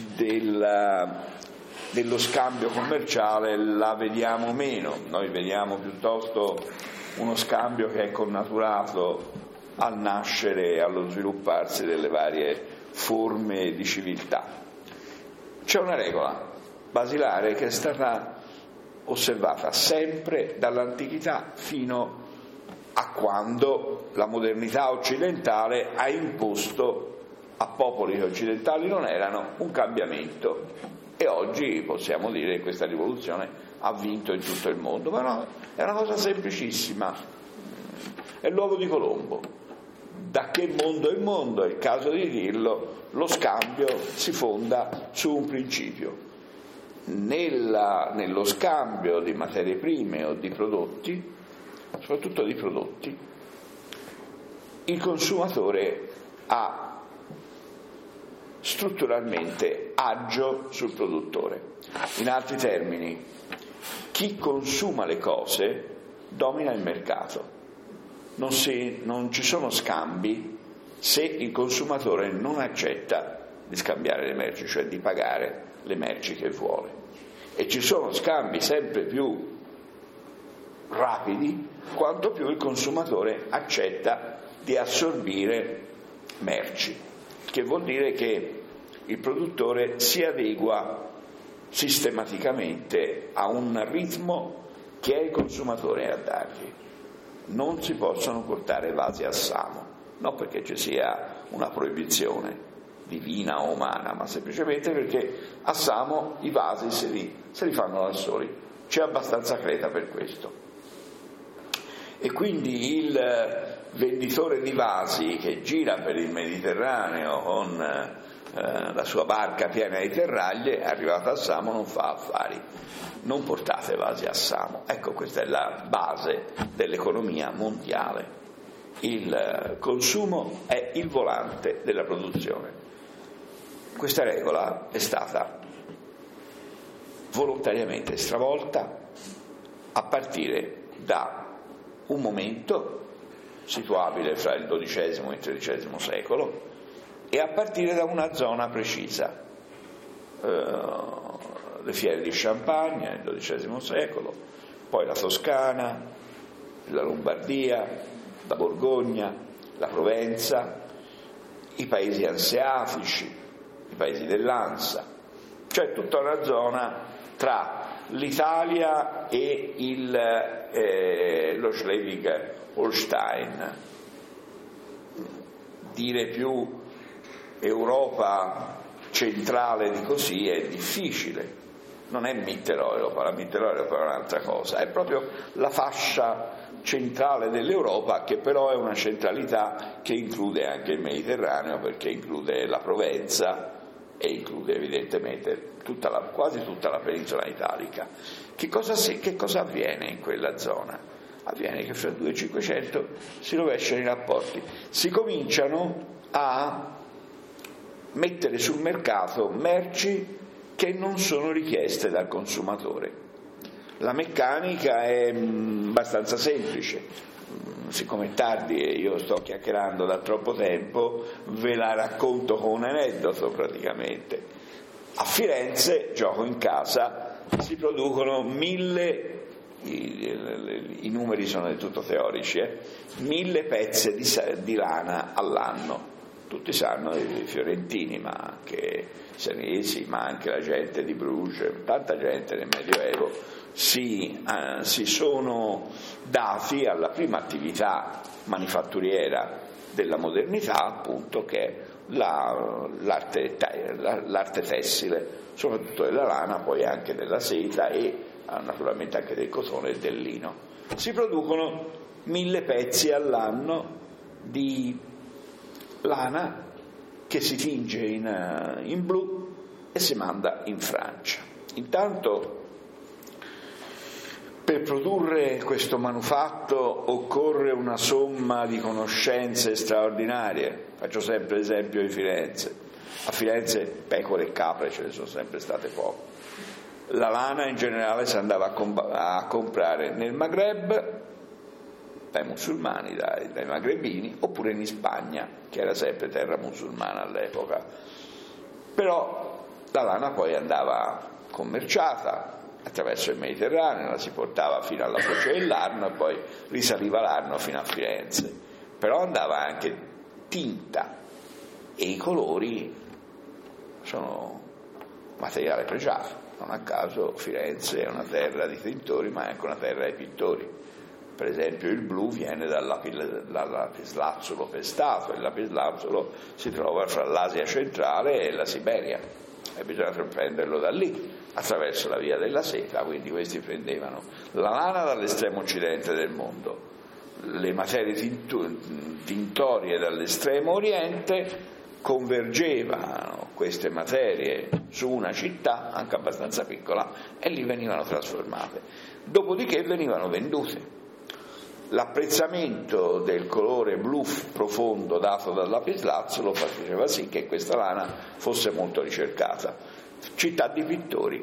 dello scambio commerciale la vediamo meno. Noi vediamo piuttosto uno scambio che è connaturato al nascere e allo svilupparsi delle varie forme di civiltà. C'è una regola basilare che è stata osservata sempre dall'antichità fino a quando la modernità occidentale ha imposto a popoli che occidentali non erano un cambiamento, e oggi possiamo dire che questa rivoluzione ha vinto in tutto il mondo. Ma no, è una cosa semplicissima, è l'uovo di Colombo. Da che mondo è il mondo, è il caso di dirlo, lo scambio si fonda su un principio. Nello scambio di materie prime o di prodotti, soprattutto di prodotti, il consumatore ha strutturalmente agio sul produttore. In altri termini, chi consuma le cose domina il mercato. Non ci sono scambi se il consumatore non accetta di scambiare le merci, cioè di pagare le merci che vuole. E ci sono scambi sempre più rapidi quanto più il consumatore accetta di assorbire merci, che vuol dire che il produttore si adegua sistematicamente a un ritmo che è il consumatore a dargli. Non si possono portare vasi a Samo, non perché ci sia una proibizione divina o umana, ma semplicemente perché a Samo i vasi se li fanno da soli, c'è abbastanza creta per questo. E quindi il venditore di vasi che gira per il Mediterraneo con la sua barca piena di terraglie, è arrivata a Samo, non fa affari. Non portate vasi a Samo. Ecco, questa è la base dell'economia mondiale. Il consumo è il volante della produzione. Questa regola è stata volontariamente stravolta a partire da un momento situabile fra il XII e il XIII secolo e a partire da una zona precisa. Le fiere di Champagne nel XII secolo, poi la Toscana, la Lombardia, la Borgogna, la Provenza, i paesi anseatici, i paesi dell'Ansa, cioè tutta una zona tra l'Italia e lo Schleswig-Holstein. Dire più Europa centrale di così è difficile. Non è Mitteleuropa, la Mitteleuropa è un'altra cosa, è proprio la fascia centrale dell'Europa, che però è una centralità che include anche il Mediterraneo, perché include la Provenza e include evidentemente quasi tutta la penisola italica. Che cosa avviene in quella zona? Avviene che fra il 2 e il 500 si rovesciano i rapporti, si cominciano a mettere sul mercato merci che non sono richieste dal consumatore. La meccanica è abbastanza semplice, siccome è tardi e io sto chiacchierando da troppo tempo, ve la racconto con un aneddoto praticamente. A Firenze, gioco in casa, si producono 1000, i numeri sono del tutto teorici, 1000 pezzi di lana all'anno. Tutti sanno, i fiorentini, ma anche senesi, ma anche la gente di Bruges, tanta gente nel Medioevo si sono dati alla prima attività manifatturiera della modernità, appunto, che è l'arte tessile, soprattutto della lana, poi anche della seta e naturalmente anche del cotone e del lino. Si producono 1000 pezzi all'anno di lana che si tinge in blu e si manda in Francia. Intanto, per produrre questo manufatto occorre una somma di conoscenze straordinarie. Faccio sempre l'esempio di Firenze. A Firenze pecore e capre ce ne sono sempre state poche. La lana in generale si andava a comprare nel Maghreb, dai musulmani, dai magrebini, oppure in Spagna, che era sempre terra musulmana all'epoca. Però la lana poi andava commerciata attraverso il Mediterraneo, la si portava fino alla foce dell'Arno e poi risaliva l'Arno fino a Firenze. Però andava anche tinta e i colori sono materiale pregiato. Non a caso Firenze è una terra di tintori, ma è anche una terra di pittori. Per esempio il blu viene dal lapislazzolo pestato, il lapislazzolo si trova fra l'Asia centrale e la Siberia e bisogna prenderlo da lì attraverso la via della seta. Quindi questi prendevano la lana dall'estremo occidente del mondo, le materie tintorie dall'estremo oriente, convergevano queste materie su una città anche abbastanza piccola e lì venivano trasformate, dopodiché venivano vendute. L'apprezzamento del colore blu profondo dato dal lapislazzolo faceva sì che questa lana fosse molto ricercata. Città di pittori.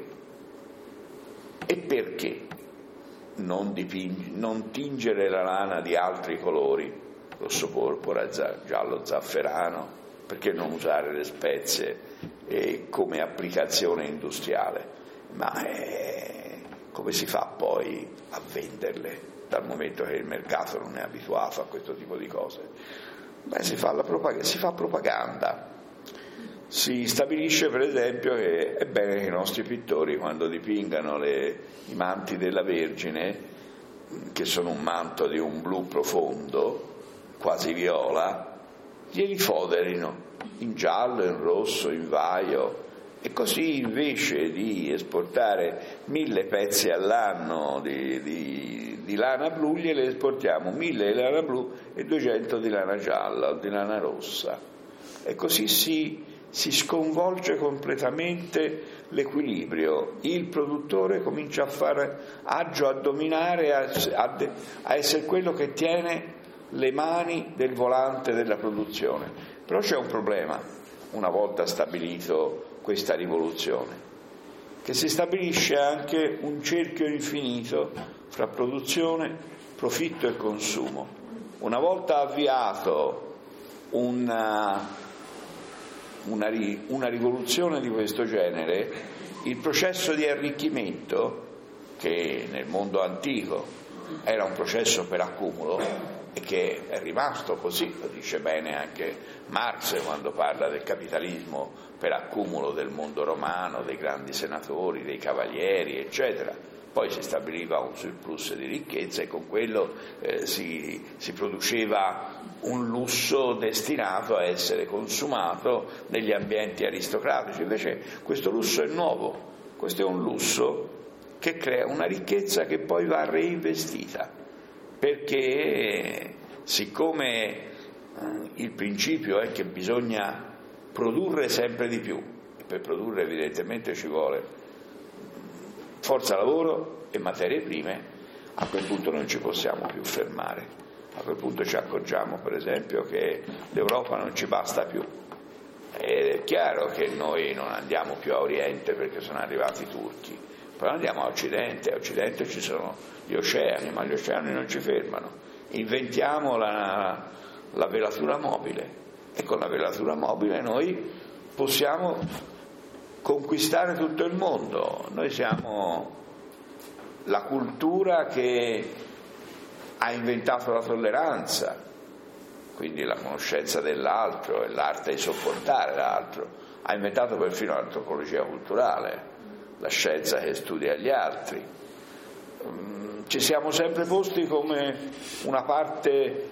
E perché non tingere la lana di altri colori, rosso porpora, giallo zafferano? Perché non usare le spezie come applicazione industriale? Ma come si fa poi a venderle, dal momento che il mercato non è abituato a questo tipo di cose? Si fa propaganda. Si stabilisce per esempio che è bene che i nostri pittori, quando dipingano i manti della Vergine, che sono un manto di un blu profondo, quasi viola, glieli foderino in giallo, in rosso, in vaio, e così invece di esportare 1000 pezzi all'anno di lana blu, gliele esportiamo 1000 di lana blu e 200 di lana gialla o di lana rossa, e così si si sconvolge completamente l'equilibrio, il produttore comincia a fare agio, a dominare, a essere quello che tiene le mani del volante della produzione. Però c'è un problema, una volta stabilito questa rivoluzione, che si stabilisce anche un cerchio infinito fra produzione, profitto e consumo. Una volta avviato una rivoluzione di questo genere, il processo di arricchimento, che nel mondo antico era un processo per accumulo e che è rimasto così, lo dice bene anche Marx quando parla del capitalismo per accumulo del mondo romano, dei grandi senatori, dei cavalieri, eccetera. Poi si stabiliva un surplus di ricchezza e con quello si produceva un lusso destinato a essere consumato negli ambienti aristocratici. Invece questo lusso è nuovo, questo è un lusso che crea una ricchezza che poi va reinvestita, perché siccome il principio è che bisogna produrre sempre di più, e per produrre evidentemente ci vuole forza lavoro e materie prime, a quel punto non ci possiamo più fermare. A quel punto ci accorgiamo, per esempio, che l'Europa non ci basta più. Ed è chiaro che noi non andiamo più a Oriente perché sono arrivati i turchi, però andiamo a Occidente. A Occidente ci sono gli oceani, ma gli oceani non ci fermano. Inventiamo la velatura mobile e con la velatura mobile noi possiamo conquistare tutto il mondo. Noi siamo la cultura che ha inventato la tolleranza, quindi la conoscenza dell'altro e l'arte di sopportare l'altro, ha inventato perfino l'antropologia culturale, la scienza che studia gli altri. Ci siamo sempre posti come una parte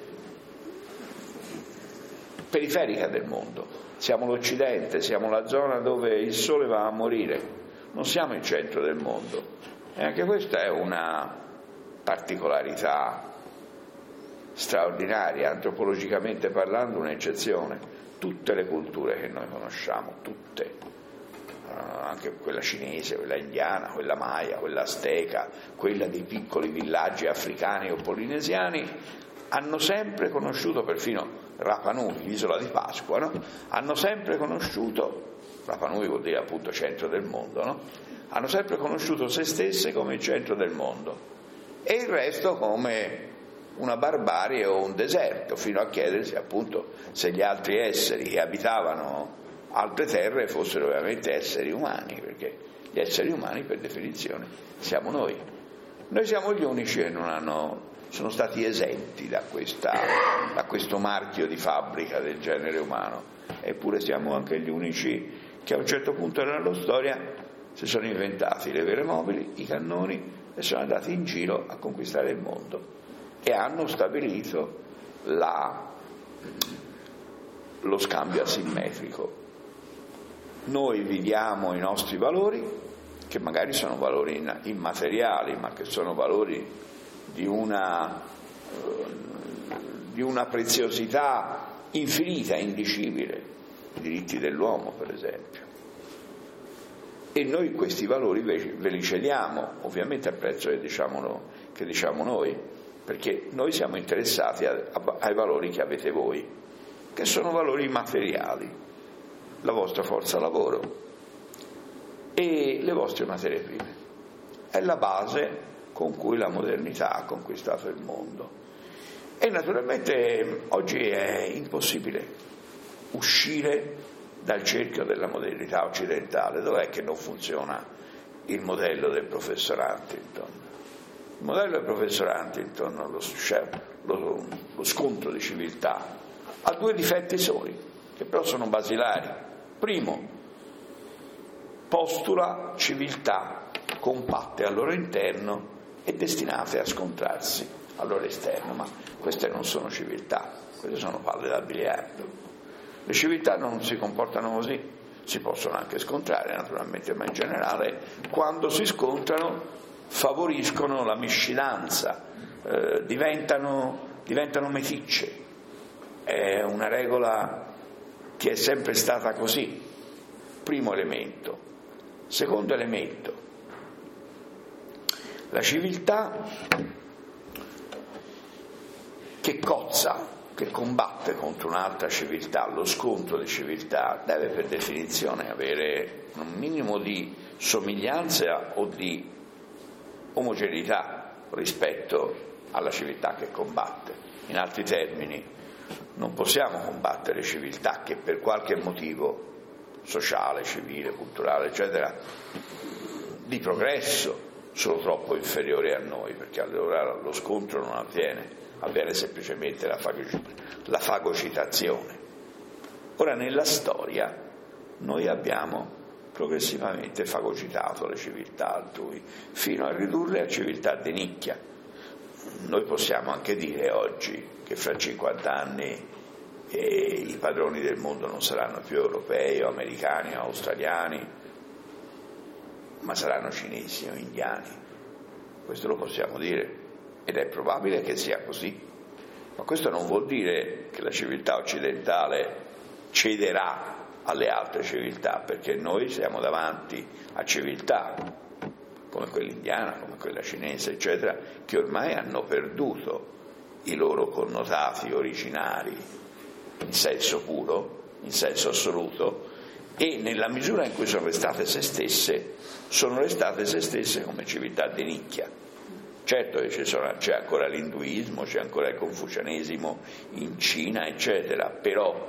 periferica del mondo. Siamo l'Occidente, siamo la zona dove il sole va a morire, non siamo il centro del mondo. E anche questa è una particolarità straordinaria, antropologicamente parlando un'eccezione. Tutte le culture che noi conosciamo, tutte, anche quella cinese, quella indiana, quella maya, quella azteca, quella dei piccoli villaggi africani o polinesiani, hanno sempre conosciuto, perfino Rapa Nui, l'isola di Pasqua, no? Hanno sempre conosciuto, Rapa Nui vuol dire appunto centro del mondo, no? Hanno sempre conosciuto se stesse come il centro del mondo e il resto come una barbarie o un deserto, fino a chiedersi appunto se gli altri esseri che abitavano altre terre fossero veramente esseri umani, perché gli esseri umani per definizione siamo noi. Noi siamo gli unici che sono stati esenti da questo marchio di fabbrica del genere umano, eppure siamo anche gli unici che a un certo punto della loro storia si sono inventati le vele mobili, i cannoni e sono andati in giro a conquistare il mondo e hanno stabilito lo scambio asimmetrico. Noi viviamo i nostri valori, che magari sono valori immateriali, ma che sono valori di una preziosità infinita, indicibile, i diritti dell'uomo per esempio. E noi questi valori ve li cediamo, ovviamente a prezzo che diciamo noi, perché noi siamo interessati ai valori che avete voi, che sono valori materiali, la vostra forza lavoro e le vostre materie prime. È la base con cui la modernità ha conquistato il mondo. E naturalmente oggi è impossibile uscire dal cerchio della modernità occidentale. Dov'è che non funziona il modello del professor Huntington? Il modello del professor Huntington, lo scontro di civiltà, ha due difetti soli, che però sono basilari. Primo, postula civiltà compatte al loro interno e destinate a scontrarsi al loro esterno, ma queste non sono civiltà, queste sono palle da biliardo. Le civiltà non si comportano così, si possono anche scontrare naturalmente, ma in generale quando si scontrano favoriscono la miscidanza, diventano meticce. È una regola che è sempre stata così. primo elemento. Secondo elemento, la civiltà che cozza, che combatte contro un'altra civiltà, lo scontro di civiltà, deve per definizione avere un minimo di somiglianza o di omogeneità rispetto alla civiltà che combatte. In altri termini, non possiamo combattere civiltà che per qualche motivo sociale, civile, culturale, eccetera, di progresso, sono troppo inferiori a noi, perché allora lo scontro non avviene semplicemente la fagocitazione. Ora, nella storia noi abbiamo progressivamente fagocitato le civiltà altrui fino a ridurle a civiltà di nicchia. Noi possiamo anche dire oggi che fra 50 anni i padroni del mondo non saranno più europei o americani o australiani, ma saranno cinesi o indiani. Questo lo possiamo dire ed è probabile che sia così, ma questo non vuol dire che la civiltà occidentale cederà alle altre civiltà, perché noi siamo davanti a civiltà come quella indiana, come quella cinese, eccetera, che ormai hanno perduto i loro connotati originari in senso puro, in senso assoluto, e nella misura in cui sono restate se stesse come civiltà di nicchia. Certo che c'è ancora l'induismo, c'è ancora il confucianesimo in Cina, eccetera, però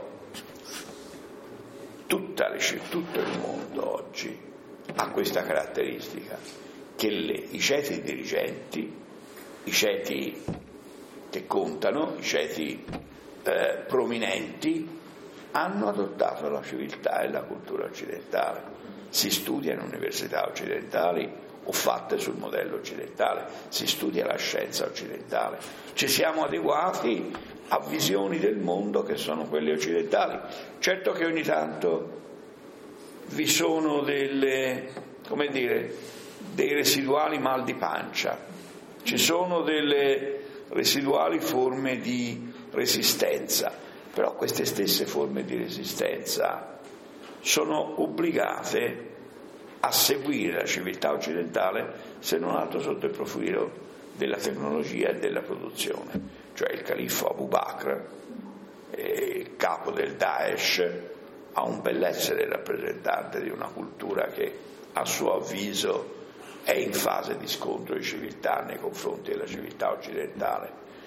tutto il mondo oggi ha questa caratteristica, che i ceti dirigenti, i ceti che contano, i ceti prominenti, hanno adottato la civiltà e la cultura occidentale. Si studia in università occidentali o fatte sul modello occidentale, si studia la scienza occidentale, ci siamo adeguati a visioni del mondo che sono quelle occidentali. Certo che ogni tanto vi sono dei residuali mal di pancia, ci sono delle residuali forme di resistenza, però queste stesse forme di resistenza sono obbligate a seguire la civiltà occidentale, se non altro sotto il profilo della tecnologia e della produzione. Cioè il califfo Abu Bakr, il capo del Daesh, ha un bell'essere rappresentante di una cultura che a suo avviso è in fase di scontro di civiltà nei confronti della civiltà occidentale.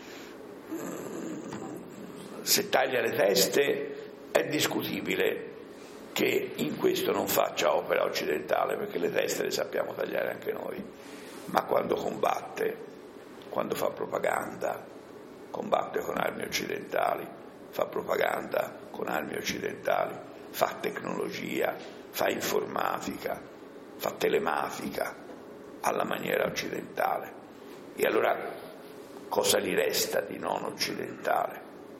Se taglia le teste è discutibile che in questo non faccia opera occidentale, perché le teste le sappiamo tagliare anche noi, ma quando combatte, quando fa propaganda, combatte con armi occidentali, fa propaganda con armi occidentali, fa tecnologia, fa informatica, fa telematica alla maniera occidentale. E allora cosa gli resta di non occidentale?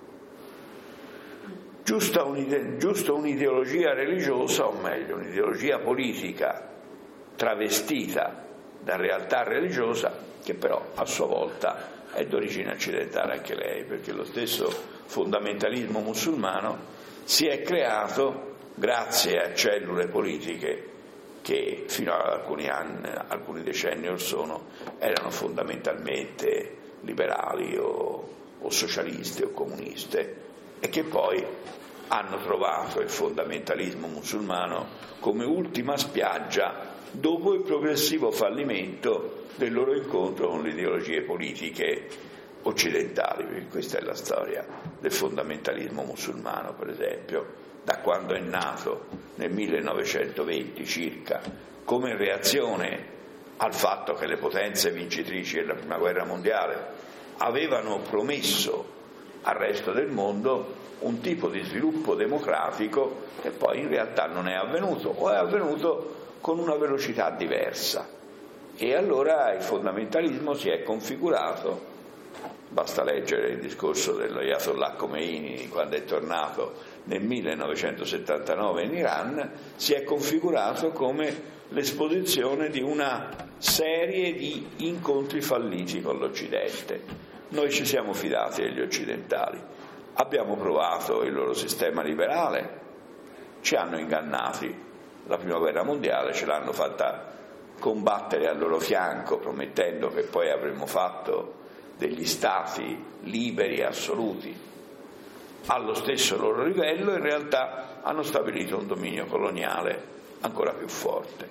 Giusto un'ideologia religiosa, o meglio un'ideologia politica travestita da realtà religiosa, che però a sua volta è d'origine occidentale anche lei, perché lo stesso fondamentalismo musulmano si è creato grazie a cellule politiche che fino a alcuni decenni or sono erano fondamentalmente liberali o socialiste o comuniste, e che poi hanno trovato il fondamentalismo musulmano come ultima spiaggia dopo il progressivo fallimento del loro incontro con le ideologie politiche occidentali. Questa è la storia del fondamentalismo musulmano, per esempio, da quando è nato nel 1920 circa, come reazione al fatto che le potenze vincitrici della Prima Guerra Mondiale avevano promesso al resto del mondo un tipo di sviluppo democratico che poi in realtà non è avvenuto, o è avvenuto con una velocità diversa. E allora il fondamentalismo si è configurato, basta leggere il discorso dello Ayatollah Khomeini quando è tornato nel 1979 in Iran, si è configurato come l'esposizione di una serie di incontri falliti con l'Occidente. Noi ci siamo fidati degli occidentali, abbiamo provato il loro sistema liberale, ci hanno ingannati la prima guerra mondiale, ce l'hanno fatta combattere al loro fianco, promettendo che poi avremmo fatto degli stati liberi assoluti allo stesso loro livello. In realtà hanno stabilito un dominio coloniale ancora più forte.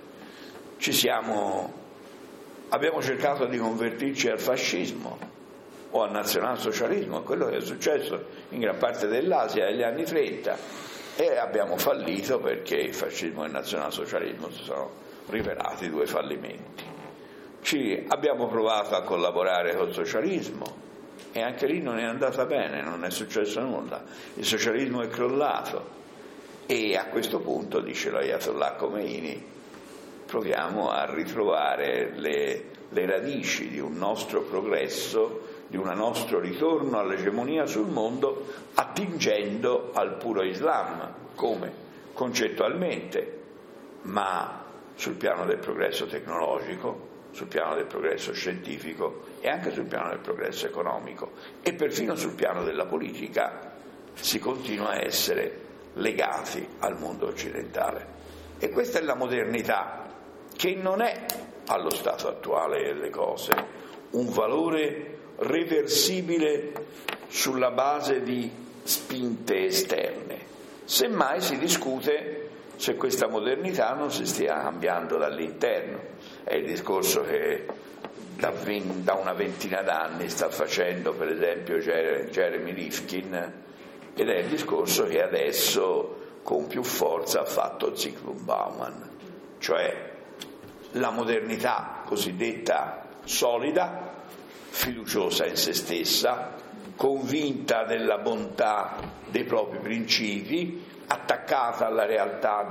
Abbiamo cercato di convertirci al fascismo o al nazionalsocialismo, quello che è successo in gran parte dell'Asia negli anni 30, e abbiamo fallito perché il fascismo e il nazionalsocialismo si sono rivelati due fallimenti. Abbiamo provato a collaborare col socialismo e anche lì non è andata bene, non è successo nulla, il socialismo è crollato, e a questo punto, dice l'Ayatollah Khomeini, proviamo a ritrovare le radici di un nostro progresso, di un nostro ritorno all'egemonia sul mondo, attingendo al puro Islam, come? Concettualmente, ma sul piano del progresso tecnologico, sul piano del progresso scientifico e anche sul piano del progresso economico, e perfino sul piano della politica si continua a essere legati al mondo occidentale. E questa è la modernità, che non è, allo stato attuale delle cose, un valore reversibile sulla base di spinte esterne. Semmai si discute se questa modernità non si stia cambiando dall'interno. È il discorso che da una ventina d'anni sta facendo per esempio Jeremy Rifkin, ed è il discorso che adesso con più forza ha fatto Zygmunt Bauman, cioè la modernità cosiddetta solida, fiduciosa in se stessa, convinta della bontà dei propri principi, attaccata alla realtà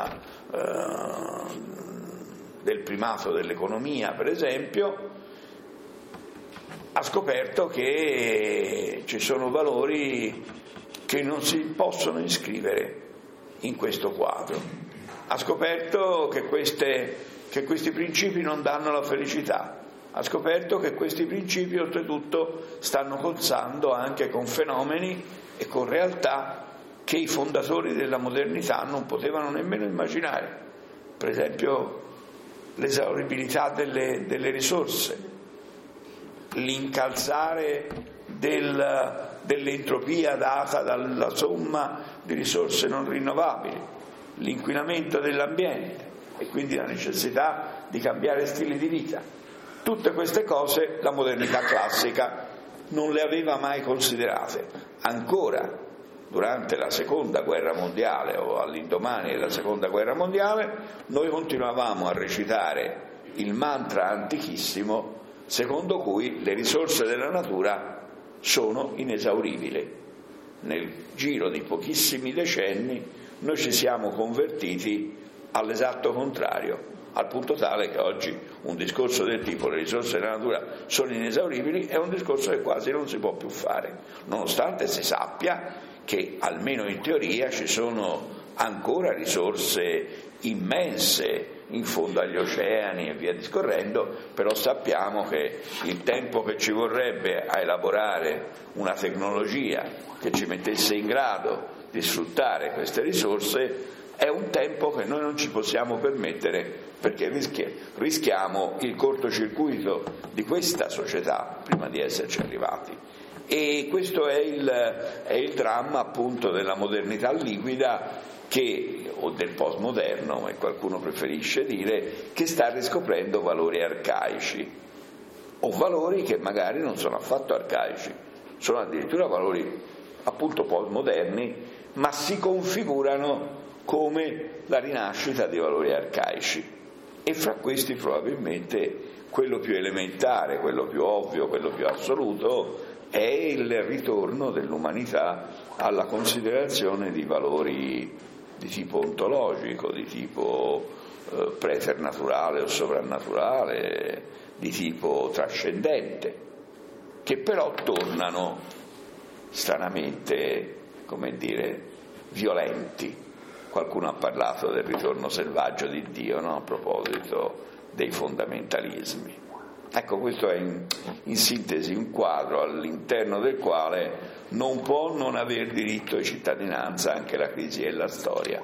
del primato dell'economia, per esempio, ha scoperto che ci sono valori che non si possono iscrivere in questo quadro. Ha scoperto che questi principi non danno la felicità. Ha scoperto che questi principi oltretutto stanno cozzando anche con fenomeni e con realtà che i fondatori della modernità non potevano nemmeno immaginare. Per esempio l'esauribilità delle risorse, l'incalzare dell'entropia data dalla somma di risorse non rinnovabili, l'inquinamento dell'ambiente e quindi la necessità di cambiare stili di vita. Tutte queste cose la modernità classica non le aveva mai considerate. Ancora durante la seconda guerra mondiale o all'indomani della seconda guerra mondiale noi continuavamo a recitare il mantra antichissimo secondo cui le risorse della natura sono inesauribili. Nel giro di pochissimi decenni noi ci siamo convertiti all'esatto contrario, al punto tale che oggi un discorso del tipo le risorse della natura sono inesauribili è un discorso che quasi non si può più fare, nonostante si sappia che almeno in teoria ci sono ancora risorse immense in fondo agli oceani e via discorrendo, però sappiamo che il tempo che ci vorrebbe a elaborare una tecnologia che ci mettesse in grado di sfruttare queste risorse è un tempo che noi non ci possiamo permettere, perché rischiamo il cortocircuito di questa società prima di esserci arrivati. E questo è il dramma appunto della modernità liquida o del postmoderno, come qualcuno preferisce dire, che sta riscoprendo valori arcaici o valori che magari non sono affatto arcaici, sono addirittura valori appunto postmoderni, ma si configurano come la rinascita di valori arcaici, e fra questi probabilmente quello più elementare, quello più ovvio, quello più assoluto è il ritorno dell'umanità alla considerazione di valori di tipo ontologico, di tipo preternaturale o sovrannaturale, di tipo trascendente, che però tornano stranamente, violenti. Qualcuno ha parlato del ritorno selvaggio di Dio, no? A proposito dei fondamentalismi. Ecco, questo è in sintesi un quadro all'interno del quale non può non aver diritto di cittadinanza anche la crisi e la storia,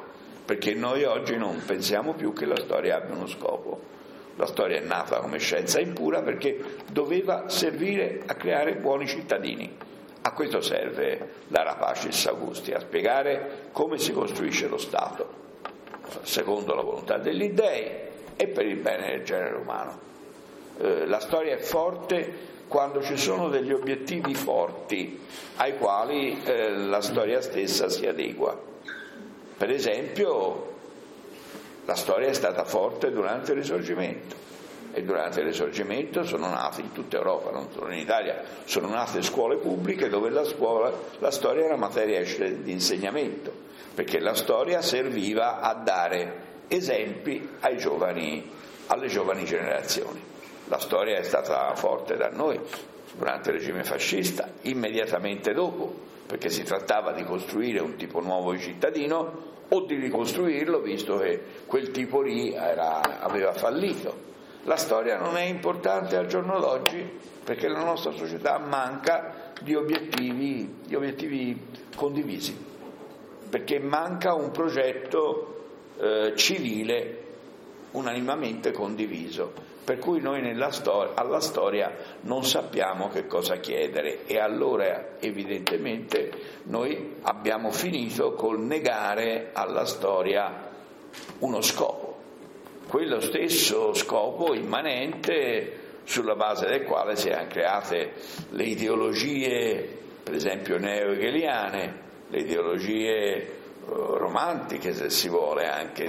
perché noi oggi non pensiamo più che la storia abbia uno scopo. La storia è nata come scienza impura perché doveva servire a creare buoni cittadini. A questo serve l'Ara Pacis Augusti, a spiegare come si costruisce lo Stato, secondo la volontà degli dèi e per il bene del genere umano. La storia è forte quando ci sono degli obiettivi forti ai quali la storia stessa si adegua. Per esempio, la storia è stata forte durante il Risorgimento, e durante il Risorgimento sono nate in tutta Europa, non solo in Italia, sono nate scuole pubbliche dove la storia era materia di insegnamento, perché la storia serviva a dare esempi alle giovani generazioni. La storia è stata forte da noi durante il regime fascista, immediatamente dopo, perché si trattava di costruire un tipo nuovo di cittadino o di ricostruirlo, visto che quel tipo lì aveva fallito. La storia non è importante al giorno d'oggi perché la nostra società manca di obiettivi condivisi, perché manca un progetto civile unanimemente condiviso, per cui noi alla storia non sappiamo che cosa chiedere, e allora evidentemente noi abbiamo finito col negare alla storia uno scopo, quello stesso scopo immanente sulla base del quale si erano create le ideologie, per esempio neo-hegeliane, le ideologie romantiche, se si vuole, anche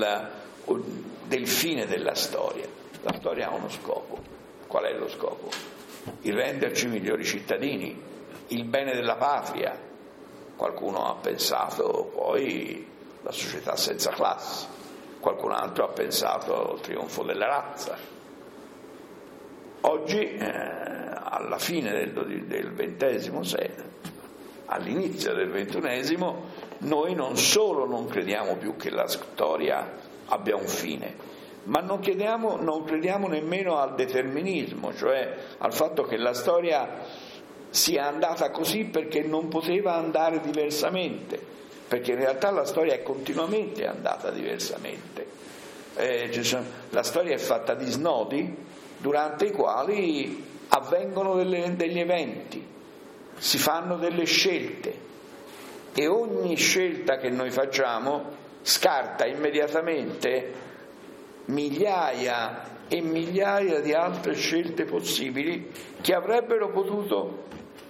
del fine della storia. La storia ha uno scopo. Qual è lo scopo? Il renderci migliori cittadini, il bene della patria. Qualcuno ha pensato poi la società senza classi, qualcun altro ha pensato al trionfo della razza. Oggi, alla fine del XX secolo, all'inizio del XXI, noi non solo non crediamo più che la storia abbia un fine, ma non crediamo nemmeno al determinismo, cioè al fatto che la storia sia andata così perché non poteva andare diversamente, perché in realtà la storia è continuamente andata diversamente. La storia è fatta di snodi durante i quali avvengono degli eventi, si fanno delle scelte, e ogni scelta che noi facciamo scarta immediatamente migliaia e migliaia di altre scelte possibili che avrebbero potuto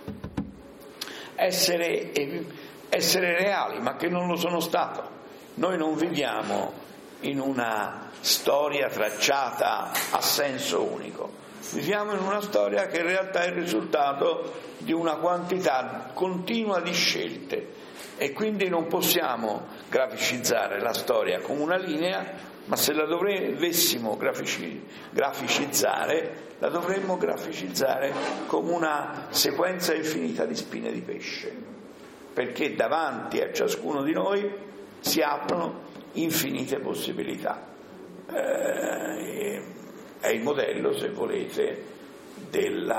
essere reali, ma che non lo sono stato. Noi non viviamo in una storia tracciata a senso unico, viviamo in una storia che in realtà è il risultato di una quantità continua di scelte, e quindi non possiamo graficizzare la storia come una linea, ma se la dovessimo graficizzare, la dovremmo graficizzare come una sequenza infinita di spine di pesce, perché davanti a ciascuno di noi si aprono infinite possibilità. È il modello, se volete, del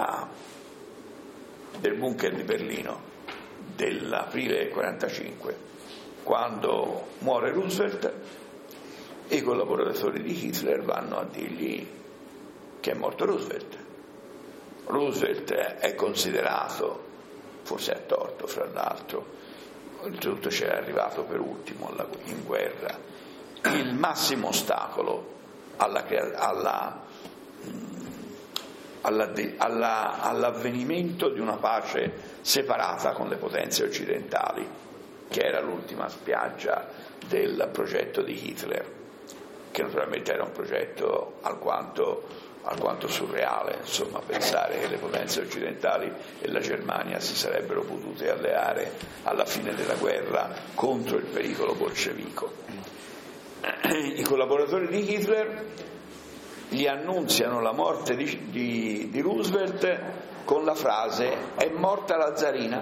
bunker di Berlino dell'aprile del 1945, quando muore Roosevelt e i collaboratori di Hitler vanno a dirgli che è morto Roosevelt. Roosevelt è considerato, forse a torto fra l'altro, oltretutto c'era arrivato per ultimo in guerra, il massimo ostacolo all'avvenimento di una pace separata con le potenze occidentali, che era l'ultima spiaggia del progetto di Hitler, che naturalmente era un progetto alquanto surreale, insomma, pensare che le potenze occidentali e la Germania si sarebbero potute alleare alla fine della guerra contro il pericolo bolscevico. I collaboratori di Hitler gli annunziano la morte di Roosevelt con la frase: è morta la zarina.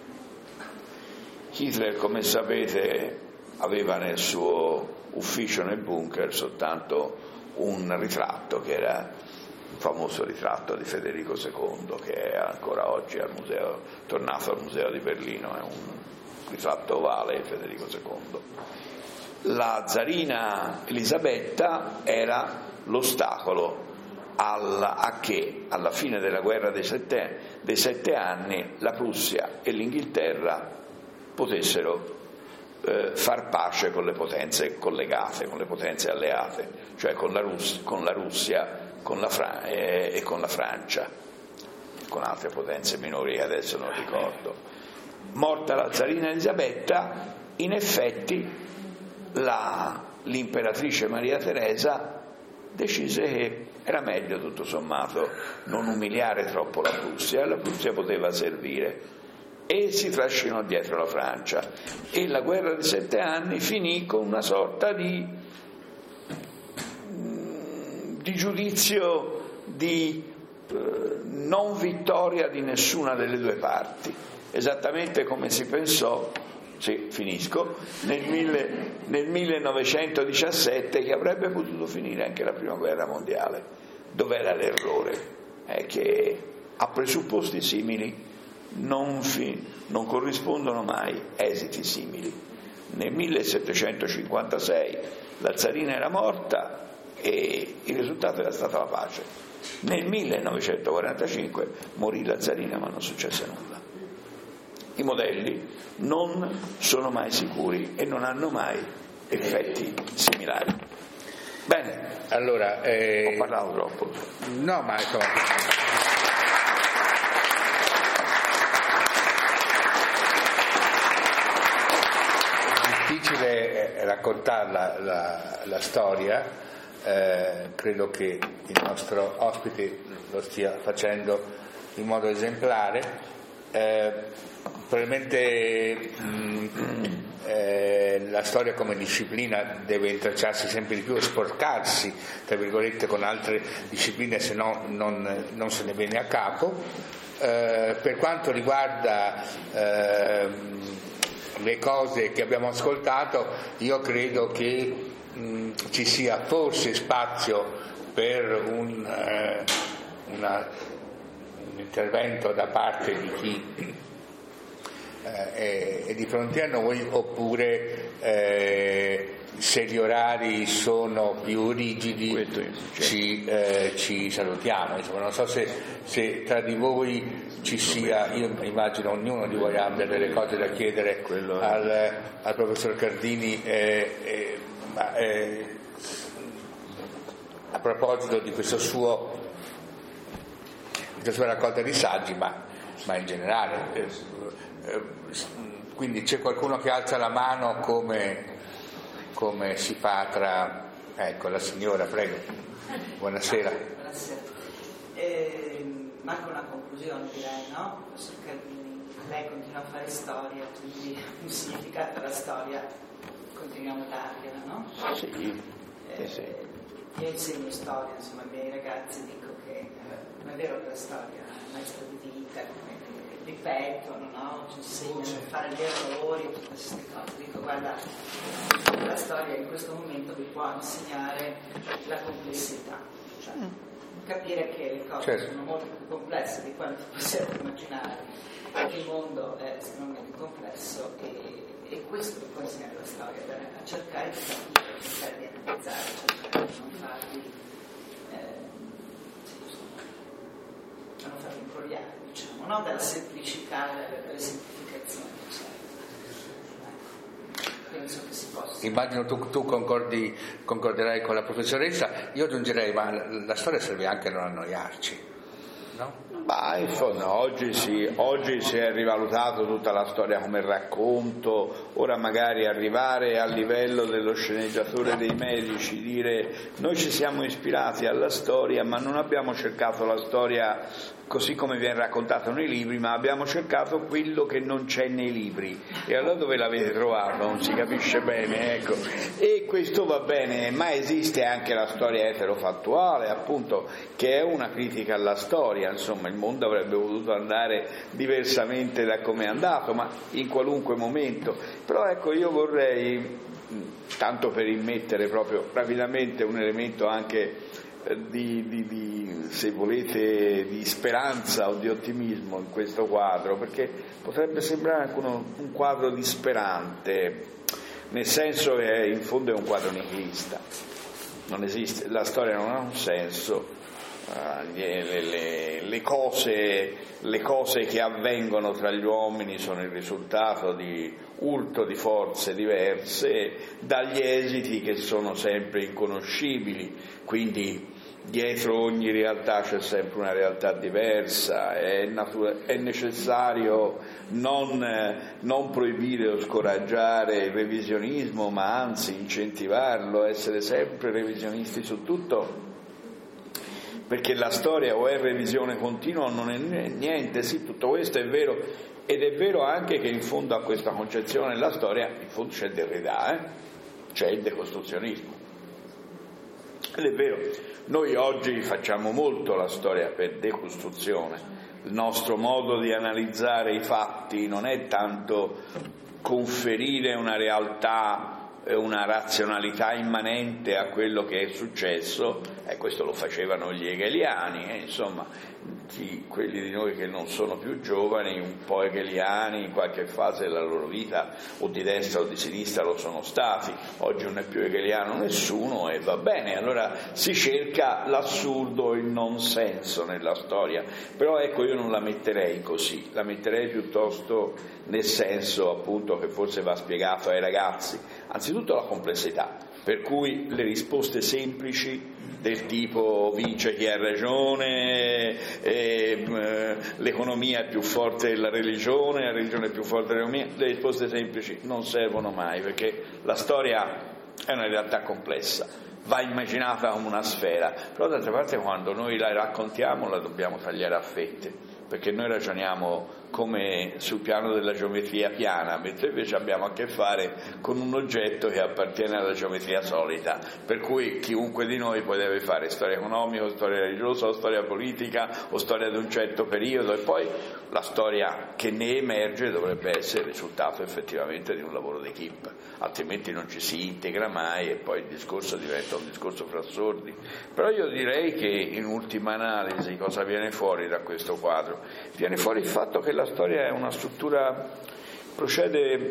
Hitler, come sapete, aveva nel suo ufficio nel bunker soltanto un ritratto, che era il famoso ritratto di Federico II, che è ancora oggi tornato al museo di Berlino, è un ritratto ovale di Federico II. la zarina Elisabetta era l'ostacolo a che alla fine della guerra dei 7 anni la Prussia e l'Inghilterra potessero far pace con le potenze collegate, con le potenze alleate, cioè con la Russia e con la Francia, con altre potenze minori che adesso non ricordo. Morta la zarina Elisabetta, in effetti l'imperatrice Maria Teresa decise che era meglio tutto sommato non umiliare troppo la Prussia, e la Prussia poteva servire, e si trascinò dietro la Francia, e la guerra dei 7 anni finì con una sorta di giudizio di non vittoria di nessuna delle due parti, esattamente come si pensò, sì, finisco, nel 1917, che avrebbe potuto finire anche la prima guerra mondiale. Dov'era l'errore? È che a presupposti simili non corrispondono mai esiti simili. Nel 1756 la zarina era morta e il risultato era stata la pace. Nel 1945 morì la zarina, ma non successe nulla. I modelli non sono mai sicuri e non hanno mai effetti similari. Bene, allora ho parlato troppo. No, ma insomma, è difficile raccontare la storia. Credo che il nostro ospite lo stia facendo in modo esemplare. Probabilmente la storia come disciplina deve intrecciarsi sempre di più e sporcarsi, tra virgolette, con altre discipline, se no non se ne viene a capo. Per quanto riguarda le cose che abbiamo ascoltato, io credo che ci sia forse spazio per un intervento da parte di chi è di fronte a noi, oppure se gli orari sono più rigidi ci salutiamo. Insomma, non so se tra di voi ci sia, io immagino ognuno di voi abbia delle cose da chiedere al professor Cardini a proposito di questa sua raccolta di saggi, ma in generale. Quindi c'è qualcuno che alza la mano come si fa tra... Ecco, la signora, prego. Buonasera. Buonasera. Manca una conclusione, direi, no? Professor Cardini, lei continua a fare storia, quindi un significato alla storia continuiamo a dargliela, no? Sì. Io insegno storia, insomma, ai miei ragazzi dico che non è vero che la storia è un maestro di vita, come ripetono, no? Ci insegnano a fare gli errori, tutte queste cose. Dico, guarda, la storia in questo momento vi può insegnare la complessità, cioè capire che le cose sono molto più complesse di quanto possiamo immaginare, che il mondo è estremamente complesso e questo vi può insegnare la storia, a cercare di capire, a cercare di analizzare, a cercare di non farvi imbrogliare, diciamo, no? Dalla semplicità e dalle semplificazioni, penso che si possa. Immagino tu concorderai con la professoressa. Io aggiungerei, ma la storia serve anche a non annoiarci, no? Ma in fondo oggi si è rivalutato tutta la storia come racconto, ora magari arrivare al livello dello sceneggiatore dei medici, dire noi ci siamo ispirati alla storia ma non abbiamo cercato la storia così come viene raccontato nei libri, ma abbiamo cercato quello che non c'è nei libri, e allora dove l'avete trovato? Non si capisce bene, ecco. E questo va bene, ma esiste anche la storia eterofattuale, appunto, che è una critica alla storia. Insomma, il mondo avrebbe potuto andare diversamente da come è andato, ma in qualunque momento. Però ecco, io vorrei, tanto per immettere proprio rapidamente un elemento anche se volete, di speranza o di ottimismo in questo quadro, perché potrebbe sembrare anche un quadro disperante. nel senso che in fondo è un quadro nichilista, non esiste, la storia non ha un senso, le cose che avvengono tra gli uomini sono il risultato di urto di forze diverse dagli esiti che sono sempre inconoscibili, quindi dietro ogni realtà c'è sempre una realtà diversa, è necessario non proibire o scoraggiare il revisionismo, ma anzi incentivarlo, essere sempre revisionisti su tutto, perché la storia o è revisione continua o non è niente. Sì, tutto questo è vero, ed è vero anche che in fondo a questa concezione della storia in fondo c'è il Derrida, c'è il decostruzionismo, ed è vero. Noi oggi facciamo molto la storia per decostruzione, il nostro modo di analizzare i fatti non è tanto conferire una realtà, una razionalità immanente a quello che è successo, e questo lo facevano gli hegeliani, insomma quelli di noi che non sono più giovani, un po' hegeliani in qualche fase della loro vita, o di destra o di sinistra lo sono stati, oggi non è più hegeliano nessuno e va bene, allora si cerca l'assurdo, il non senso nella storia, però ecco, io non la metterei così, la metterei piuttosto nel senso appunto che forse va spiegato ai ragazzi, anzitutto la complessità, per cui le risposte semplici del tipo vince chi ha ragione, l'economia è più forte della religione, la religione è più forte dell'economia, le risposte semplici non servono mai, perché la storia è una realtà complessa, va immaginata come una sfera, però d'altra parte quando noi la raccontiamo la dobbiamo tagliare a fette, perché noi ragioniamo come sul piano della geometria piana, mentre invece abbiamo a che fare con un oggetto che appartiene alla geometria solida, per cui chiunque di noi poi deve fare storia economica, storia religiosa, o storia politica, o storia di un certo periodo, e poi la storia che ne emerge dovrebbe essere il risultato effettivamente di un lavoro d'equipe, altrimenti non ci si integra mai e poi il discorso diventa un discorso fra sordi. Però io direi che in ultima analisi cosa viene fuori da questo quadro? Viene fuori il fatto che la storia è una struttura, procede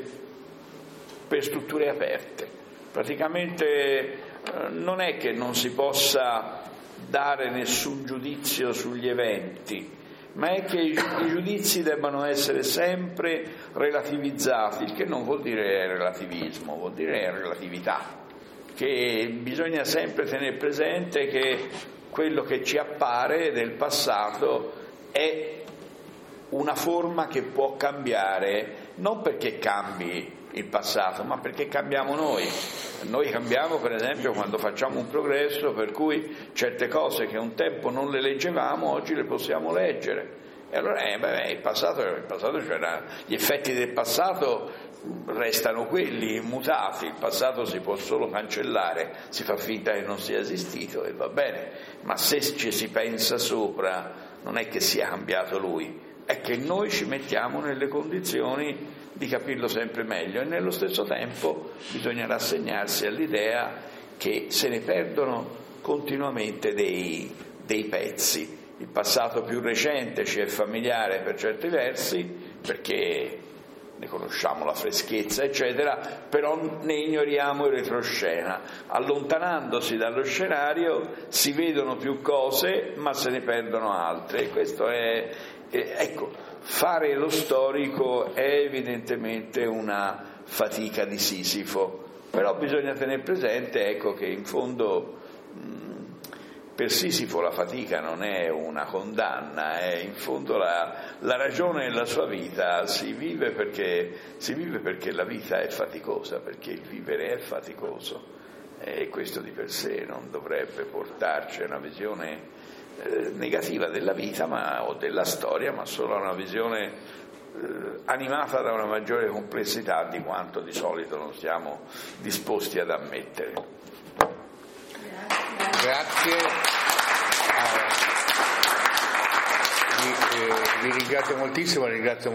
per strutture aperte, praticamente non è che non si possa dare nessun giudizio sugli eventi, ma è che i giudizi debbano essere sempre relativizzati, il che non vuol dire relativismo, vuol dire relatività, che bisogna sempre tenere presente che quello che ci appare del passato è una forma che può cambiare, non perché cambi il passato, ma perché cambiamo noi. Noi cambiamo per esempio quando facciamo un progresso per cui certe cose che un tempo non le leggevamo oggi le possiamo leggere. E allora il passato c'era, gli effetti del passato restano quelli immutati, il passato si può solo cancellare, si fa finta che non sia esistito e va bene, ma se ci si pensa sopra non è che sia cambiato lui, è che noi ci mettiamo nelle condizioni di capirlo sempre meglio e nello stesso tempo bisogna rassegnarsi all'idea che se ne perdono continuamente dei pezzi. Il passato più recente ci è familiare per certi versi perché ne conosciamo la freschezza eccetera, però ne ignoriamo il retroscena. Allontanandosi dallo scenario si vedono più cose ma se ne perdono altre, e questo è ecco, fare lo storico è evidentemente una fatica di Sisifo, però bisogna tenere presente ecco, che in fondo per Sisifo la fatica non è una condanna, è in fondo la ragione della sua vita, si vive perché la vita è faticosa, perché il vivere è faticoso, e questo di per sé non dovrebbe portarci a una visione negativa della vita o della storia, ma solo a una visione animata da una maggiore complessità di quanto di solito non siamo disposti ad ammettere. Grazie. Vi ringrazio moltissimo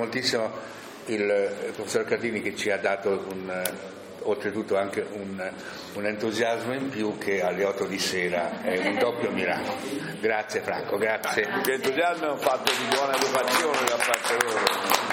il professor Cardini che ci ha dato oltretutto anche un entusiasmo in più che alle 8 di sera è un doppio miracolo. Grazie Franco, grazie. L'entusiasmo è un fatto di buona educazione da parte loro.